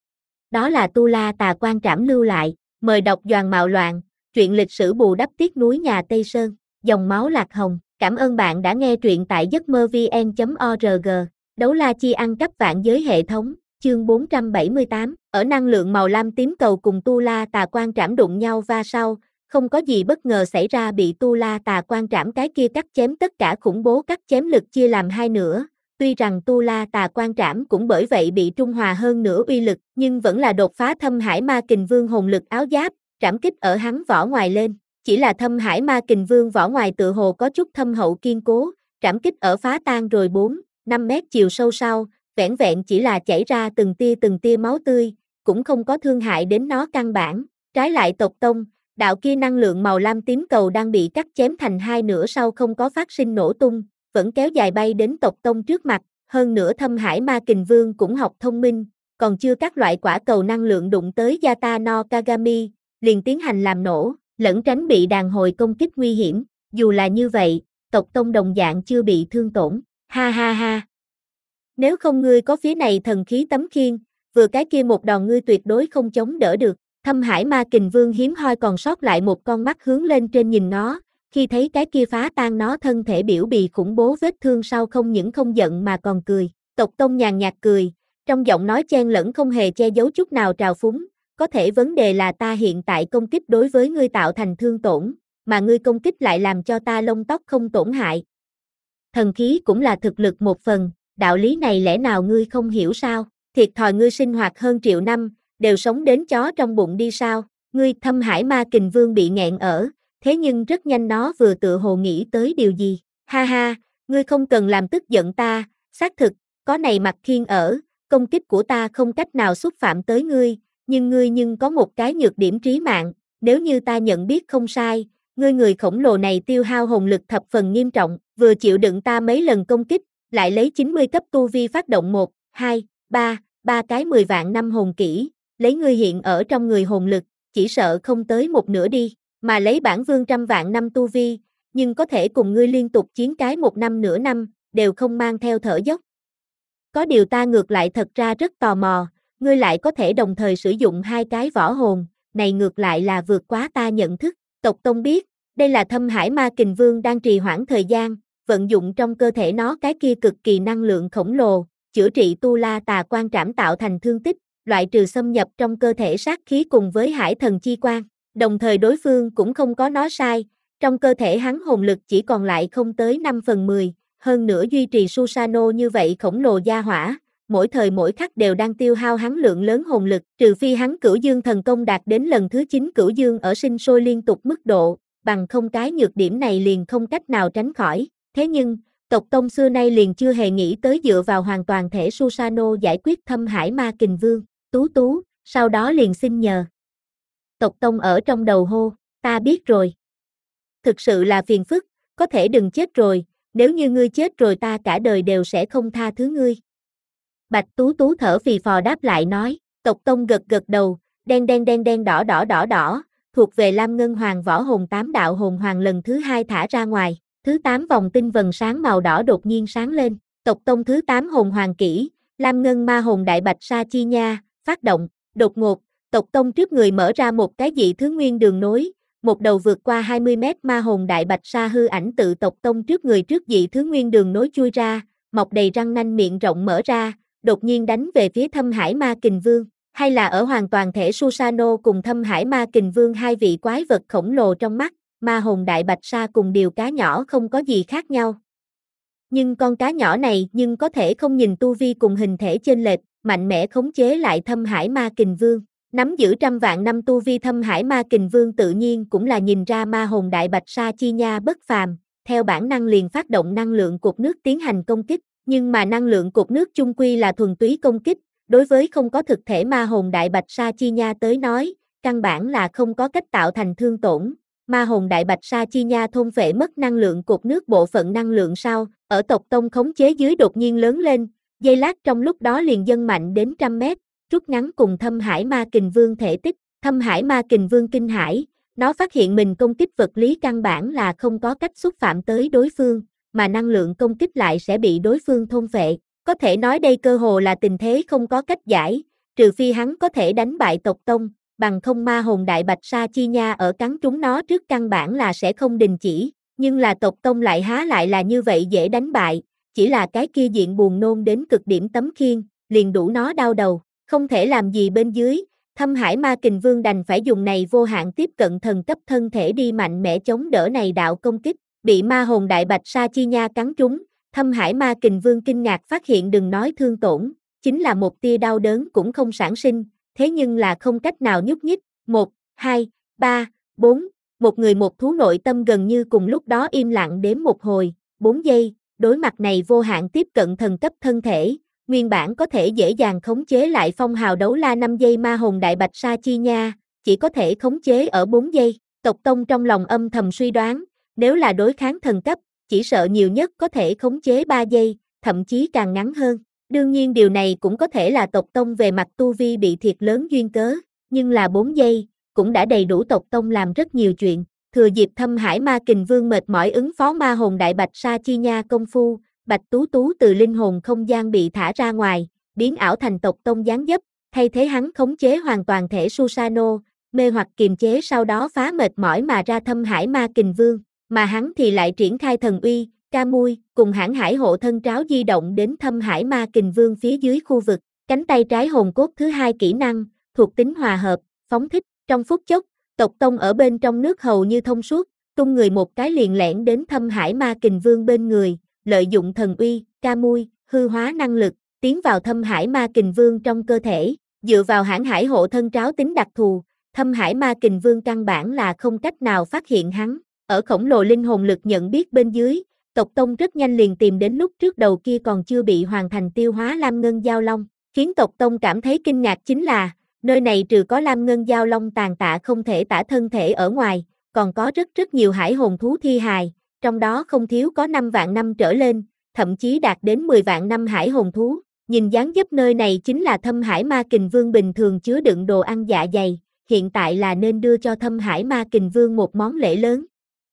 Đó là Tu La Tà Quan Trảm lưu lại, mời đọc Doàn Mạo Loạn, truyện lịch sử bù đắp tiếc núi nhà Tây Sơn, dòng máu lạc hồng. Cảm ơn bạn đã nghe truyện tại giấc mơ vn chấm org. Đấu la chi ăn cắp vạn giới hệ thống, chương bốn trăm bảy mươi tám, ở năng lượng màu lam tím cầu cùng Tu La Tà Quan Trảm đụng nhau va sau, không có gì bất ngờ xảy ra bị Tu La Tà Quan Trảm cái kia cắt chém tất cả khủng bố cắt chém lực chia làm hai nửa. Tuy rằng Tu La Tà Quan Trảm cũng bởi vậy bị trung hòa hơn nửa uy lực, nhưng vẫn là đột phá Thâm Hải Ma Kình Vương hồn lực áo giáp, trảm kích ở hắn vỏ ngoài lên. Chỉ là Thâm Hải Ma Kình Vương vỏ ngoài tựa hồ có chút thâm hậu kiên cố, trảm kích ở phá tan rồi bốn, năm mét chiều sâu sau, vẻn vẹn chỉ là chảy ra từng tia từng tia máu tươi, cũng không có thương hại đến nó căn bản. Trái lại tộc tông, đạo kia năng lượng màu lam tím cầu đang bị cắt chém thành hai nửa sau không có phát sinh nổ tung, vẫn kéo dài bay đến tộc tông trước mặt, hơn nữa Thâm Hải Ma Kình Vương cũng học thông minh, còn chưa các loại quả cầu năng lượng đụng tới Yata no Kagami, liền tiến hành làm nổ, lẫn tránh bị đàn hồi công kích nguy hiểm, dù là như vậy, tộc tông đồng dạng chưa bị thương tổn, ha ha ha. Nếu không ngươi có phía này thần khí tấm khiên, vừa cái kia một đòn ngươi tuyệt đối không chống đỡ được. Thâm Hải Ma Kình Vương hiếm hoi còn sót lại một con mắt hướng lên trên nhìn nó, khi thấy cái kia phá tan nó thân thể biểu bì khủng bố vết thương sau không những không giận mà còn cười. Tộc tông nhàn nhạt cười, trong giọng nói chen lẫn không hề che giấu chút nào trào phúng, có thể vấn đề là ta hiện tại công kích đối với ngươi tạo thành thương tổn, mà ngươi công kích lại làm cho ta lông tóc không tổn hại. Thần khí cũng là thực lực một phần, đạo lý này lẽ nào ngươi không hiểu sao? Thiệt thòi ngươi sinh hoạt hơn triệu năm, đều sống đến chó trong bụng đi sao? Ngươi Thâm Hải Ma Kình Vương bị nghẹn ở, thế nhưng rất nhanh nó vừa tự hồ nghĩ tới điều gì. Ha ha, ngươi không cần làm tức giận ta, xác thực, có này Mặc Khiên ở, công kích của ta không cách nào xúc phạm tới ngươi, nhưng ngươi nhưng có một cái nhược điểm trí mạng, nếu như ta nhận biết không sai, ngươi người khổng lồ này tiêu hao hồn lực thập phần nghiêm trọng, vừa chịu đựng ta mấy lần công kích, lại lấy chín mươi cấp tu vi phát động một, hai, ba, ba cái mười vạn năm hồn kỹ, lấy ngươi hiện ở trong người hồn lực, chỉ sợ không tới một nửa đi, mà lấy bản vương trăm vạn năm tu vi, nhưng có thể cùng ngươi liên tục chiến cái một năm nửa năm, đều không mang theo thở dốc. Có điều ta ngược lại thật ra rất tò mò, ngươi lại có thể đồng thời sử dụng hai cái võ hồn, này ngược lại là vượt quá ta nhận thức. Tộc Tông biết, đây là Thâm Hải Ma Kình Vương đang trì hoãn thời gian, vận dụng trong cơ thể nó cái kia cực kỳ năng lượng khổng lồ, chữa trị tu la tà quan trảm tạo thành thương tích, loại trừ xâm nhập trong cơ thể sát khí cùng với hải thần chi quan. Đồng thời đối phương cũng không có nói sai, trong cơ thể hắn hồn lực chỉ còn lại không tới năm phần mười, hơn nữa duy trì Susano như vậy khổng lồ gia hỏa, mỗi thời mỗi khắc đều đang tiêu hao hắn lượng lớn hồn lực, trừ phi hắn Cửu Dương thần công đạt đến lần thứ chín Cửu Dương ở sinh sôi liên tục mức độ, bằng không cái nhược điểm này liền không cách nào tránh khỏi. Thế nhưng, tộc Tông xưa nay liền chưa hề nghĩ tới dựa vào hoàn toàn thể Susano giải quyết Thâm Hải Ma Kình Vương. Tú Tú, sau đó liền xin nhờ. Tộc Tông ở trong đầu hô, ta biết rồi. Thực sự là phiền phức, có thể đừng chết rồi, nếu như ngươi chết rồi ta cả đời đều sẽ không tha thứ ngươi. Bạch Tú Tú thở phì phò đáp lại nói, tộc Tông gật gật đầu, đen đen đen đen đỏ đỏ đỏ đỏ, thuộc về Lam Ngân Hoàng võ hồn tám đạo hồn hoàng lần thứ hai thả ra ngoài, thứ tám vòng tinh vần sáng màu đỏ đột nhiên sáng lên, tộc Tông thứ tám hồn hoàng kỹ, Lam Ngân Ma Hồn Đại Bạch Sa Chi Nha, phát động, đột ngột, tộc Tông trước người mở ra một cái dị thứ nguyên đường nối, một đầu vượt qua hai mươi mét Ma Hồn Đại Bạch Sa hư ảnh tự tộc Tông trước người trước dị thứ nguyên đường nối chui ra, mọc đầy răng nanh miệng rộng mở ra, đột nhiên đánh về phía Thâm Hải Ma Kình Vương, hay là ở hoàn toàn thể Susano cùng Thâm Hải Ma Kình Vương hai vị quái vật khổng lồ trong mắt, Ma Hồn Đại Bạch Sa cùng điều cá nhỏ không có gì khác nhau. Nhưng con cá nhỏ này nhưng có thể không nhìn tu vi cùng hình thể chênh lệch, mạnh mẽ khống chế lại Thâm Hải Ma Kình Vương. Nắm giữ trăm vạn năm tu vi Thâm Hải Ma Kình Vương tự nhiên cũng là nhìn ra Ma Hồn Đại Bạch Sa Chi Nha bất phàm, theo bản năng liền phát động năng lượng cột nước tiến hành công kích, nhưng mà năng lượng cột nước chung quy là thuần túy công kích, đối với không có thực thể Ma Hồn Đại Bạch Sa Chi Nha tới nói, căn bản là không có cách tạo thành thương tổn. Ma Hồn Đại Bạch Sa Chi Nha thôn phệ mất năng lượng cột nước bộ phận năng lượng sau, ở tộc Tông khống chế dưới đột nhiên lớn lên, giây lát trong lúc đó liền dâng mạnh đến trăm mét, rút ngắn cùng Thâm Hải Ma Kình Vương thể tích. Thâm Hải Ma Kình Vương kinh hãi, nó phát hiện mình công kích vật lý căn bản là không có cách xúc phạm tới đối phương, mà năng lượng công kích lại sẽ bị đối phương thôn phệ. Có thể nói đây cơ hồ là tình thế không có cách giải, trừ phi hắn có thể đánh bại tộc Tông, bằng không Ma Hồn Đại Bạch Sa Chi Nha ở cắn trúng nó trước căn bản là sẽ không đình chỉ, nhưng là tộc Tông lại há lại là như vậy dễ đánh bại, chỉ là cái kia diện buồn nôn đến cực điểm tấm khiên, liền đủ nó đau đầu, không thể làm gì bên dưới, Thâm Hải Ma Kình Vương đành phải dùng này vô hạn tiếp cận thần cấp thân thể đi mạnh mẽ chống đỡ này đạo công kích, bị Ma Hồn Đại Bạch Sa Chi Nha cắn trúng, Thâm Hải Ma Kình Vương kinh ngạc phát hiện đừng nói thương tổn, chính là một tia đau đớn cũng không sản sinh, thế nhưng là không cách nào nhúc nhích, một, hai, ba, bốn, một người một thú nội tâm gần như cùng lúc đó im lặng đếm một hồi, bốn giây, đối mặt này vô hạn tiếp cận thần cấp thân thể, nguyên bản có thể dễ dàng khống chế lại phong hào đấu la năm giây Ma Hồn Đại Bạch Sa Chi Nha, chỉ có thể khống chế ở bốn giây, tộc Tông trong lòng âm thầm suy đoán, nếu là đối kháng thần cấp, chỉ sợ nhiều nhất có thể khống chế ba giây, thậm chí càng ngắn hơn. Đương nhiên điều này cũng có thể là tộc Tông về mặt tu vi bị thiệt lớn duyên cớ, nhưng là bốn giây, cũng đã đầy đủ tộc Tông làm rất nhiều chuyện. Thừa dịp Thâm Hải Ma Kình Vương mệt mỏi ứng phó Ma Hồn Đại Bạch Sa Chi Nha công phu, Bạch Tú Tú từ linh hồn không gian bị thả ra ngoài, biến ảo thành tộc Tông dáng dấp, thay thế hắn khống chế hoàn toàn thể Susano, mê hoặc kiềm chế sau đó phá mệt mỏi mà ra Thâm Hải Ma Kình Vương, mà hắn thì lại triển khai thần uy, ca mui, cùng hãn hải hộ thân tráo di động đến Thâm Hải Ma Kình Vương phía dưới khu vực, cánh tay trái hồn cốt thứ hai kỹ năng, thuộc tính hòa hợp, phóng thích, trong phút chốc, tộc Tông ở bên trong nước hầu như thông suốt, tung người một cái liền lẻn đến Thâm Hải Ma Kình Vương bên người, lợi dụng thần uy, ca mui, hư hóa năng lực, tiến vào Thâm Hải Ma Kình Vương trong cơ thể, dựa vào hãn hải hộ thân tráo tính đặc thù, Thâm Hải Ma Kình Vương căn bản là không cách nào phát hiện hắn, ở khổng lồ linh hồn lực nhận biết bên dưới, tộc tông rất nhanh liền tìm đến lúc trước đầu kia còn chưa bị hoàn thành tiêu hóa Lam Ngân Giao Long, khiến tộc tông cảm thấy kinh ngạc chính là, nơi này trừ có Lam Ngân Giao Long tàn tạ không thể tả thân thể ở ngoài, còn có rất rất nhiều hải hồn thú thi hài, trong đó không thiếu có năm vạn năm trở lên, thậm chí đạt đến mười vạn năm hải hồn thú. Nhìn dáng dấp nơi này chính là Thâm Hải Ma Kình Vương bình thường chứa đựng đồ ăn dạ dày, hiện tại là nên đưa cho Thâm Hải Ma Kình Vương một món lễ lớn.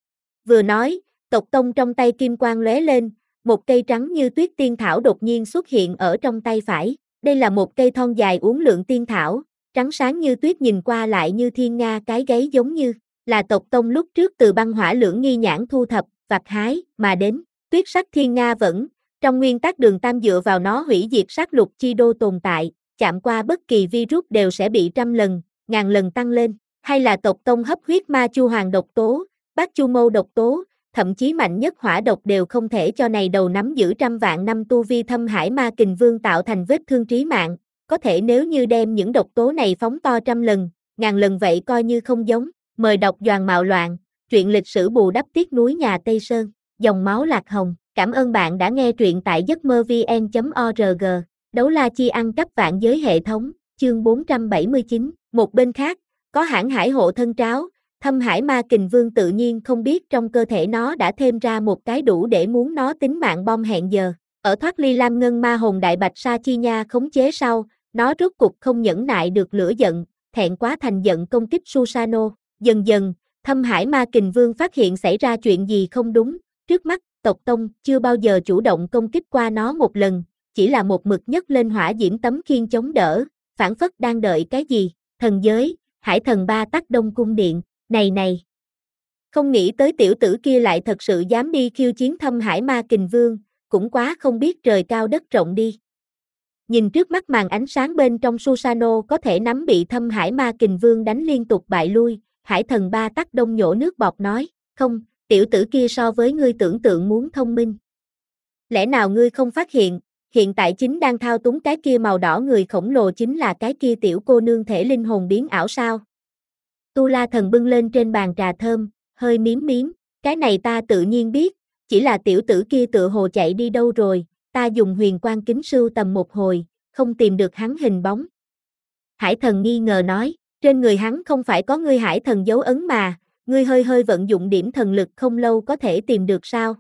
Vừa nói, tộc tông trong tay kim quang lóe lên, một cây trắng như tuyết tiên thảo đột nhiên xuất hiện ở trong tay phải. Đây là một cây thon dài uốn lượn tiên thảo, trắng sáng như tuyết nhìn qua lại như thiên nga cái gáy giống như là tộc tông lúc trước từ băng hỏa lưỡng nghi nhãn thu thập, vặt hái mà đến. Tuyết sắc thiên nga vẫn, trong nguyên tắc đường tam dựa vào nó hủy diệt sát lục chi đô tồn tại, chạm qua bất kỳ virus đều sẽ bị trăm lần, ngàn lần tăng lên, hay là tộc tông hấp huyết ma chu hoàng độc tố, bát chu mâu độc tố, thậm chí mạnh nhất hỏa độc đều không thể cho này đầu nắm giữ trăm vạn năm tu vi Thâm Hải Ma Kình Vương tạo thành vết thương trí mạng, có thể nếu như đem những độc tố này phóng to trăm lần, ngàn lần vậy coi như không giống. Mời đọc Doàn Mạo Loạn, truyện lịch sử bù đắp tiếc núi nhà Tây Sơn, dòng máu lạc hồng. Cảm ơn bạn đã nghe truyện tại giấc mơ vn chấm org. Đấu la chi ăn cắp vạn giới hệ thống, chương bốn trăm bảy mươi chín. Một bên khác, có hãn hải hộ thân tráo, Thâm Hải Ma Kình Vương tự nhiên không biết trong cơ thể nó đã thêm ra một cái đủ để muốn nó tính mạng bom hẹn giờ. Ở thoát ly Lam Ngân Ma Hồn Đại Bạch Sa Chi Nha khống chế sau, nó rốt cục không nhẫn nại được lửa giận, thẹn quá thành giận công kích Susano. Dần dần, Thâm Hải Ma Kình Vương phát hiện xảy ra chuyện gì không đúng, trước mắt, tộc tông chưa bao giờ chủ động công kích qua nó một lần, chỉ là một mực nhấc lên hỏa diễm tấm khiên chống đỡ, phản phất đang đợi cái gì. Thần giới, Hải Thần Ba Tắc Đông Cung Điện, này này. Không nghĩ tới tiểu tử kia lại thật sự dám đi khiêu chiến Thâm Hải Ma Kình Vương, cũng quá không biết trời cao đất rộng đi. Nhìn trước mắt màn ánh sáng bên trong Susano có thể nắm bị Thâm Hải Ma Kình Vương đánh liên tục bại lui, Hải Thần Ba Tắc Đông nhổ nước bọt nói, không, tiểu tử kia so với ngươi tưởng tượng muốn thông minh. Lẽ nào ngươi không phát hiện, hiện tại chính đang thao túng cái kia màu đỏ người khổng lồ chính là cái kia tiểu cô nương thể linh hồn biến ảo sao? Tu La Thần bưng lên trên bàn trà thơm, hơi miếm miếm, cái này ta tự nhiên biết, chỉ là tiểu tử kia tựa hồ chạy đi đâu rồi, ta dùng huyền quang kính sưu tầm một hồi, không tìm được hắn hình bóng. Hải Thần nghi ngờ nói, trên người hắn không phải có ngươi Hải Thần dấu ấn mà, ngươi hơi hơi vận dụng điểm thần lực không lâu có thể tìm được sao?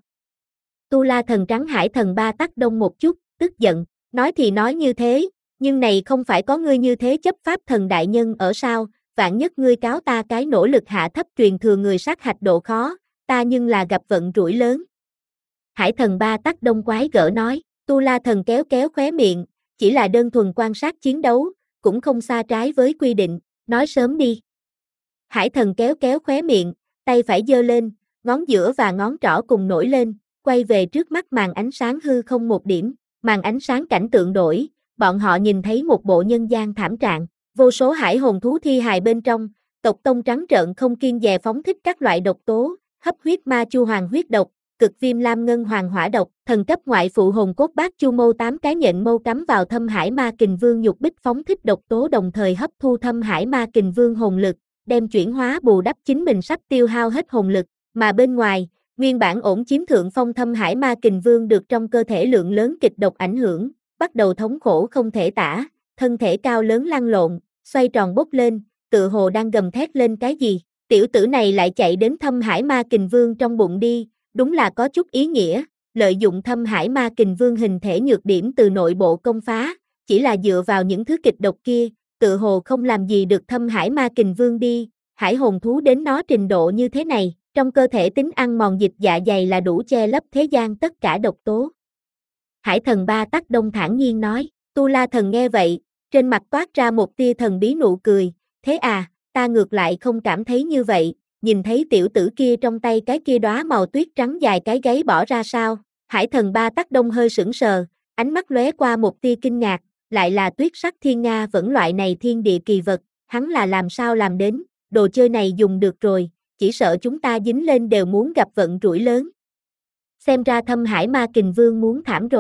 Tu La Thần trắng Hải Thần Ba Tắc Đông một chút, tức giận, nói thì nói như thế, nhưng này không phải có ngươi như thế chấp pháp thần đại nhân ở sao, vạn nhất ngươi cáo ta cái nỗ lực hạ thấp truyền thừa người sát hạch độ khó, ta nhưng là gặp vận rủi lớn. Hải Thần Ba Tắc Đông quái gở nói, Tu La Thần kéo kéo khóe miệng, chỉ là đơn thuần quan sát chiến đấu, cũng không xa trái với quy định, nói sớm đi. Hải Thần kéo kéo khóe miệng, tay phải giơ lên, ngón giữa và ngón trỏ cùng nổi lên, quay về trước mắt màn ánh sáng hư không một điểm, màn ánh sáng cảnh tượng đổi, bọn họ nhìn thấy một bộ nhân gian thảm trạng, vô số hải hồn thú thi hài bên trong, tộc tông trắng trợn không kiêng dè phóng thích các loại độc tố, hấp huyết ma chu hoàng huyết độc, cực viêm lam ngân hoàng hỏa độc, thần cấp ngoại phụ hồn cốt bát chu mâu tám cái nhện mâu cắm vào Thâm Hải Ma Kình Vương nhục bích phóng thích độc tố đồng thời hấp thu Thâm Hải Ma Kình Vương hồn lực, đem chuyển hóa bù đắp chính mình sắp tiêu hao hết hồn lực, mà bên ngoài, nguyên bản ổn chiếm thượng phong Thâm Hải Ma Kình Vương được trong cơ thể lượng lớn kịch độc ảnh hưởng, bắt đầu thống khổ không thể tả, thân thể cao lớn lăn lộn, xoay tròn bốc lên, tựa hồ đang gầm thét lên cái gì, tiểu tử này lại chạy đến Thâm Hải Ma Kình Vương trong bụng đi, đúng là có chút ý nghĩa, lợi dụng Thâm Hải Ma Kình Vương hình thể nhược điểm từ nội bộ công phá, chỉ là dựa vào những thứ kịch độc kia, tựa hồ không làm gì được Thâm Hải Ma Kình Vương đi, hải hồn thú đến nó trình độ như thế này, trong cơ thể tính ăn mòn dịch dạ dày là đủ che lấp thế gian tất cả độc tố. Hải Thần Ba Tắc Đông thản nhiên nói, Tu La Thần nghe vậy, trên mặt toát ra một tia thần bí nụ cười, thế à, ta ngược lại không cảm thấy như vậy, nhìn thấy tiểu tử kia trong tay cái kia đóa màu tuyết trắng dài cái gáy bỏ ra sao, Hải Thần Ba Tắc Đông hơi sững sờ, ánh mắt lóe qua một tia kinh ngạc, lại là tuyết sắc thiên nga vẫn loại này thiên địa kỳ vật, hắn là làm sao làm đến, đồ chơi này dùng được rồi, chỉ sợ chúng ta dính lên đều muốn gặp vận rủi lớn. Xem ra Thâm Hải Ma Kình Vương muốn thảm rồi.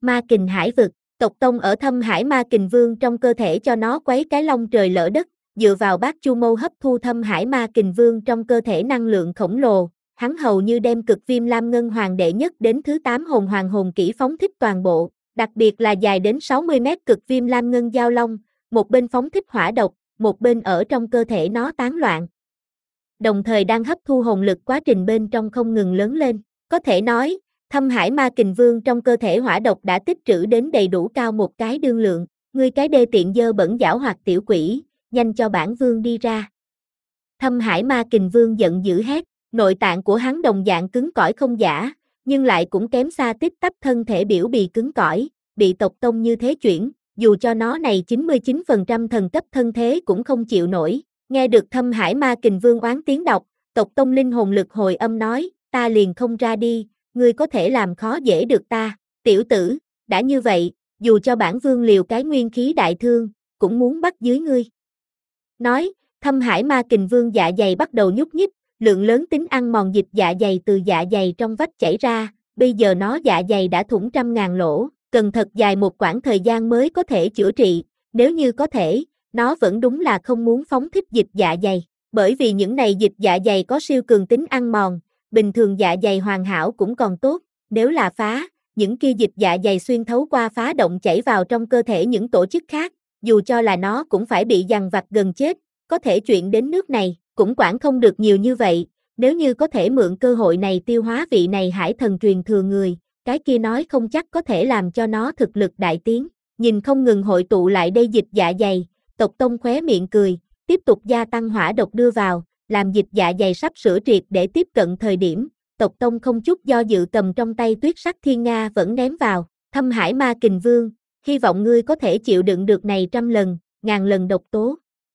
Ma kình hải vực, tộc tông ở Thâm Hải Ma Kình Vương trong cơ thể cho nó quấy cái long trời lỡ đất, dựa vào bát chu mâu hấp thu Thâm Hải Ma Kình Vương trong cơ thể năng lượng khổng lồ, hắn hầu như đem cực viêm lam ngân hoàng đệ nhất đến thứ tám hồn hoàng hồn kỹ phóng thích toàn bộ, đặc biệt là dài đến sáu mươi mét cực viêm lam ngân giao long, một bên phóng thích hỏa độc, một bên ở trong cơ thể nó tán loạn. Đồng thời đang hấp thu hồn lực quá trình bên trong không ngừng lớn lên, có thể nói, Thâm Hải Ma Kình Vương trong cơ thể hỏa độc đã tích trữ đến đầy đủ cao một cái đương lượng, ngươi cái đê tiện dơ bẩn giảo hoạt tiểu quỷ, nhanh cho bản vương đi ra. Thâm Hải Ma Kình Vương giận dữ hét, nội tạng của hắn đồng dạng cứng cỏi không giả, nhưng lại cũng kém xa tít tắp thân thể biểu bì cứng cỏi, bị tộc tông như thế chuyển, dù cho nó này chín mươi chín phần trăm thần cấp thân thế cũng không chịu nổi. Nghe được Thâm Hải Ma Kình Vương oán tiếng đọc, tộc tông linh hồn lực hồi âm nói, ta liền không ra đi, ngươi có thể làm khó dễ được ta, tiểu tử, đã như vậy, dù cho bản vương liều cái nguyên khí đại thương, cũng muốn bắt dưới ngươi. Nói, Thâm Hải Ma Kình Vương dạ dày bắt đầu nhúc nhích, lượng lớn tính ăn mòn dịch dạ dày từ dạ dày trong vách chảy ra, bây giờ nó dạ dày đã thủng trăm ngàn lỗ, cần thật dài một quãng thời gian mới có thể chữa trị, nếu như có thể, nó vẫn đúng là không muốn phóng thích dịch dạ dày, bởi vì những này dịch dạ dày có siêu cường tính ăn mòn, bình thường dạ dày hoàn hảo cũng còn tốt, nếu là phá, những kia dịch dạ dày xuyên thấu qua phá động chảy vào trong cơ thể những tổ chức khác, dù cho là nó cũng phải bị dằn vặt gần chết, có thể chuyện đến nước này, cũng quản không được nhiều như vậy, nếu như có thể mượn cơ hội này tiêu hóa vị này hải thần truyền thừa người, cái kia nói không chắc có thể làm cho nó thực lực đại tiến, nhìn không ngừng hội tụ lại đây dịch dạ dày, tộc tông khóe miệng cười, tiếp tục gia tăng hỏa độc đưa vào, làm dịch dạ dày sắp sửa triệt để tiếp cận thời điểm, tộc tông không chút do dự cầm trong tay tuyết sắc thiên nga vẫn ném vào, Thâm Hải Ma Kình Vương, hy vọng ngươi có thể chịu đựng được này trăm lần, ngàn lần độc tố.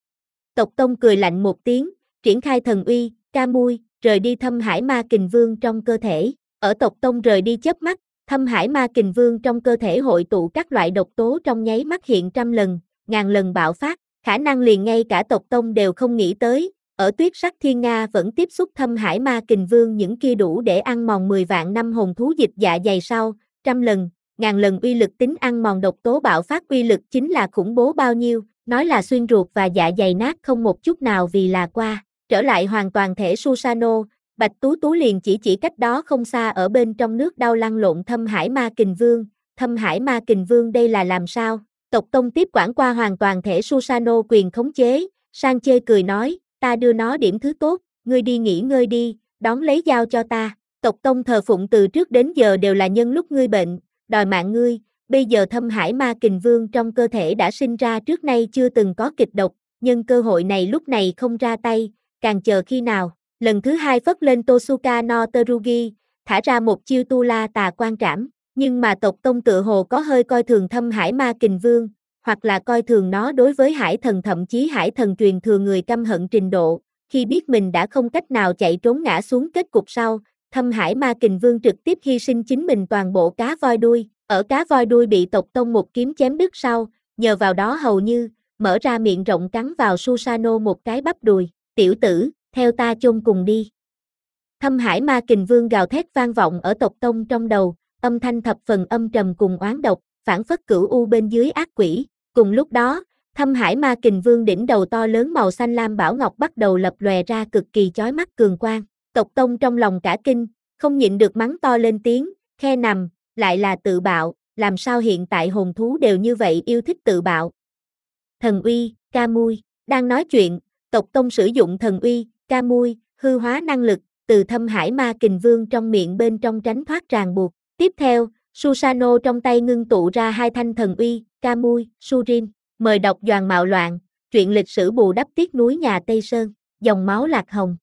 Tộc tông cười lạnh một tiếng, triển khai thần uy, ca mui, rời đi Thâm Hải Ma Kình Vương trong cơ thể, ở tộc tông rời đi chớp mắt, Thâm Hải Ma Kình Vương trong cơ thể hội tụ các loại độc tố trong nháy mắt hiện trăm lần, ngàn lần bạo phát, khả năng liền ngay cả tộc tông đều không nghĩ tới, ở tuyết sắc thiên nga vẫn tiếp xúc Thâm Hải Ma Kình Vương những kia đủ để ăn mòn mười vạn năm hồn thú dịch dạ dày sau, trăm lần, ngàn lần uy lực tính ăn mòn độc tố bạo phát uy lực chính là khủng bố bao nhiêu, nói là xuyên ruột và dạ dày nát không một chút nào vì là qua, trở lại hoàn toàn thể Susano, Bạch Tú Tú liền chỉ chỉ cách đó không xa ở bên trong nước đau lăn lộn Thâm Hải Ma Kình Vương, Thâm Hải Ma Kình Vương đây là làm sao? Tộc tông tiếp quản qua hoàn toàn thể Susano quyền khống chế, sang chê cười nói, ta đưa nó điểm thứ tốt, ngươi đi nghỉ ngơi đi, đón lấy giao cho ta, tộc tông thờ phụng từ trước đến giờ đều là nhân lúc ngươi bệnh, đòi mạng ngươi, bây giờ Thâm Hải Ma Kình Vương trong cơ thể đã sinh ra trước nay chưa từng có kịch độc, nhân cơ hội này lúc này không ra tay, càng chờ khi nào, lần thứ hai phất lên Tosuka no Terugi, thả ra một chiêu tu la tà quan trảm. Nhưng mà tộc tông tự hồ có hơi coi thường Thâm Hải Ma Kình Vương, hoặc là coi thường nó đối với hải thần thậm chí hải thần truyền thừa người căm hận trình độ, khi biết mình đã không cách nào chạy trốn ngã xuống kết cục sau, Thâm Hải Ma Kình Vương trực tiếp hy sinh chính mình toàn bộ cá voi đuôi, ở cá voi đuôi bị tộc tông một kiếm chém đứt sau, nhờ vào đó hầu như, mở ra miệng rộng cắn vào Susano một cái bắp đùi, tiểu tử, theo ta chôn cùng đi. Thâm Hải Ma Kình Vương gào thét vang vọng ở tộc tông trong đầu, âm thanh thập phần âm trầm cùng oán độc, phản phất cửu u bên dưới ác quỷ. Cùng lúc đó, Thâm Hải Ma Kình Vương đỉnh đầu to lớn màu xanh lam bảo ngọc bắt đầu lập lòe ra cực kỳ chói mắt cường quang. Tộc tông trong lòng cả kinh, không nhịn được mắng to lên tiếng, khe nằm, lại là tự bạo, làm sao hiện tại hồn thú đều như vậy yêu thích tự bạo. Thần uy, ca mui, đang nói chuyện, tộc tông sử dụng thần uy, ca mui, hư hóa năng lực, từ Thâm Hải Ma Kình Vương trong miệng bên trong tránh thoát ràng buộc. Tiếp theo, Susano trong tay ngưng tụ ra hai thanh thần uy, Kamui, Surin, mời đọc Doàn Mạo Loạn, truyện lịch sử bù đắp tiếc núi nhà Tây Sơn, dòng máu lạc hồng.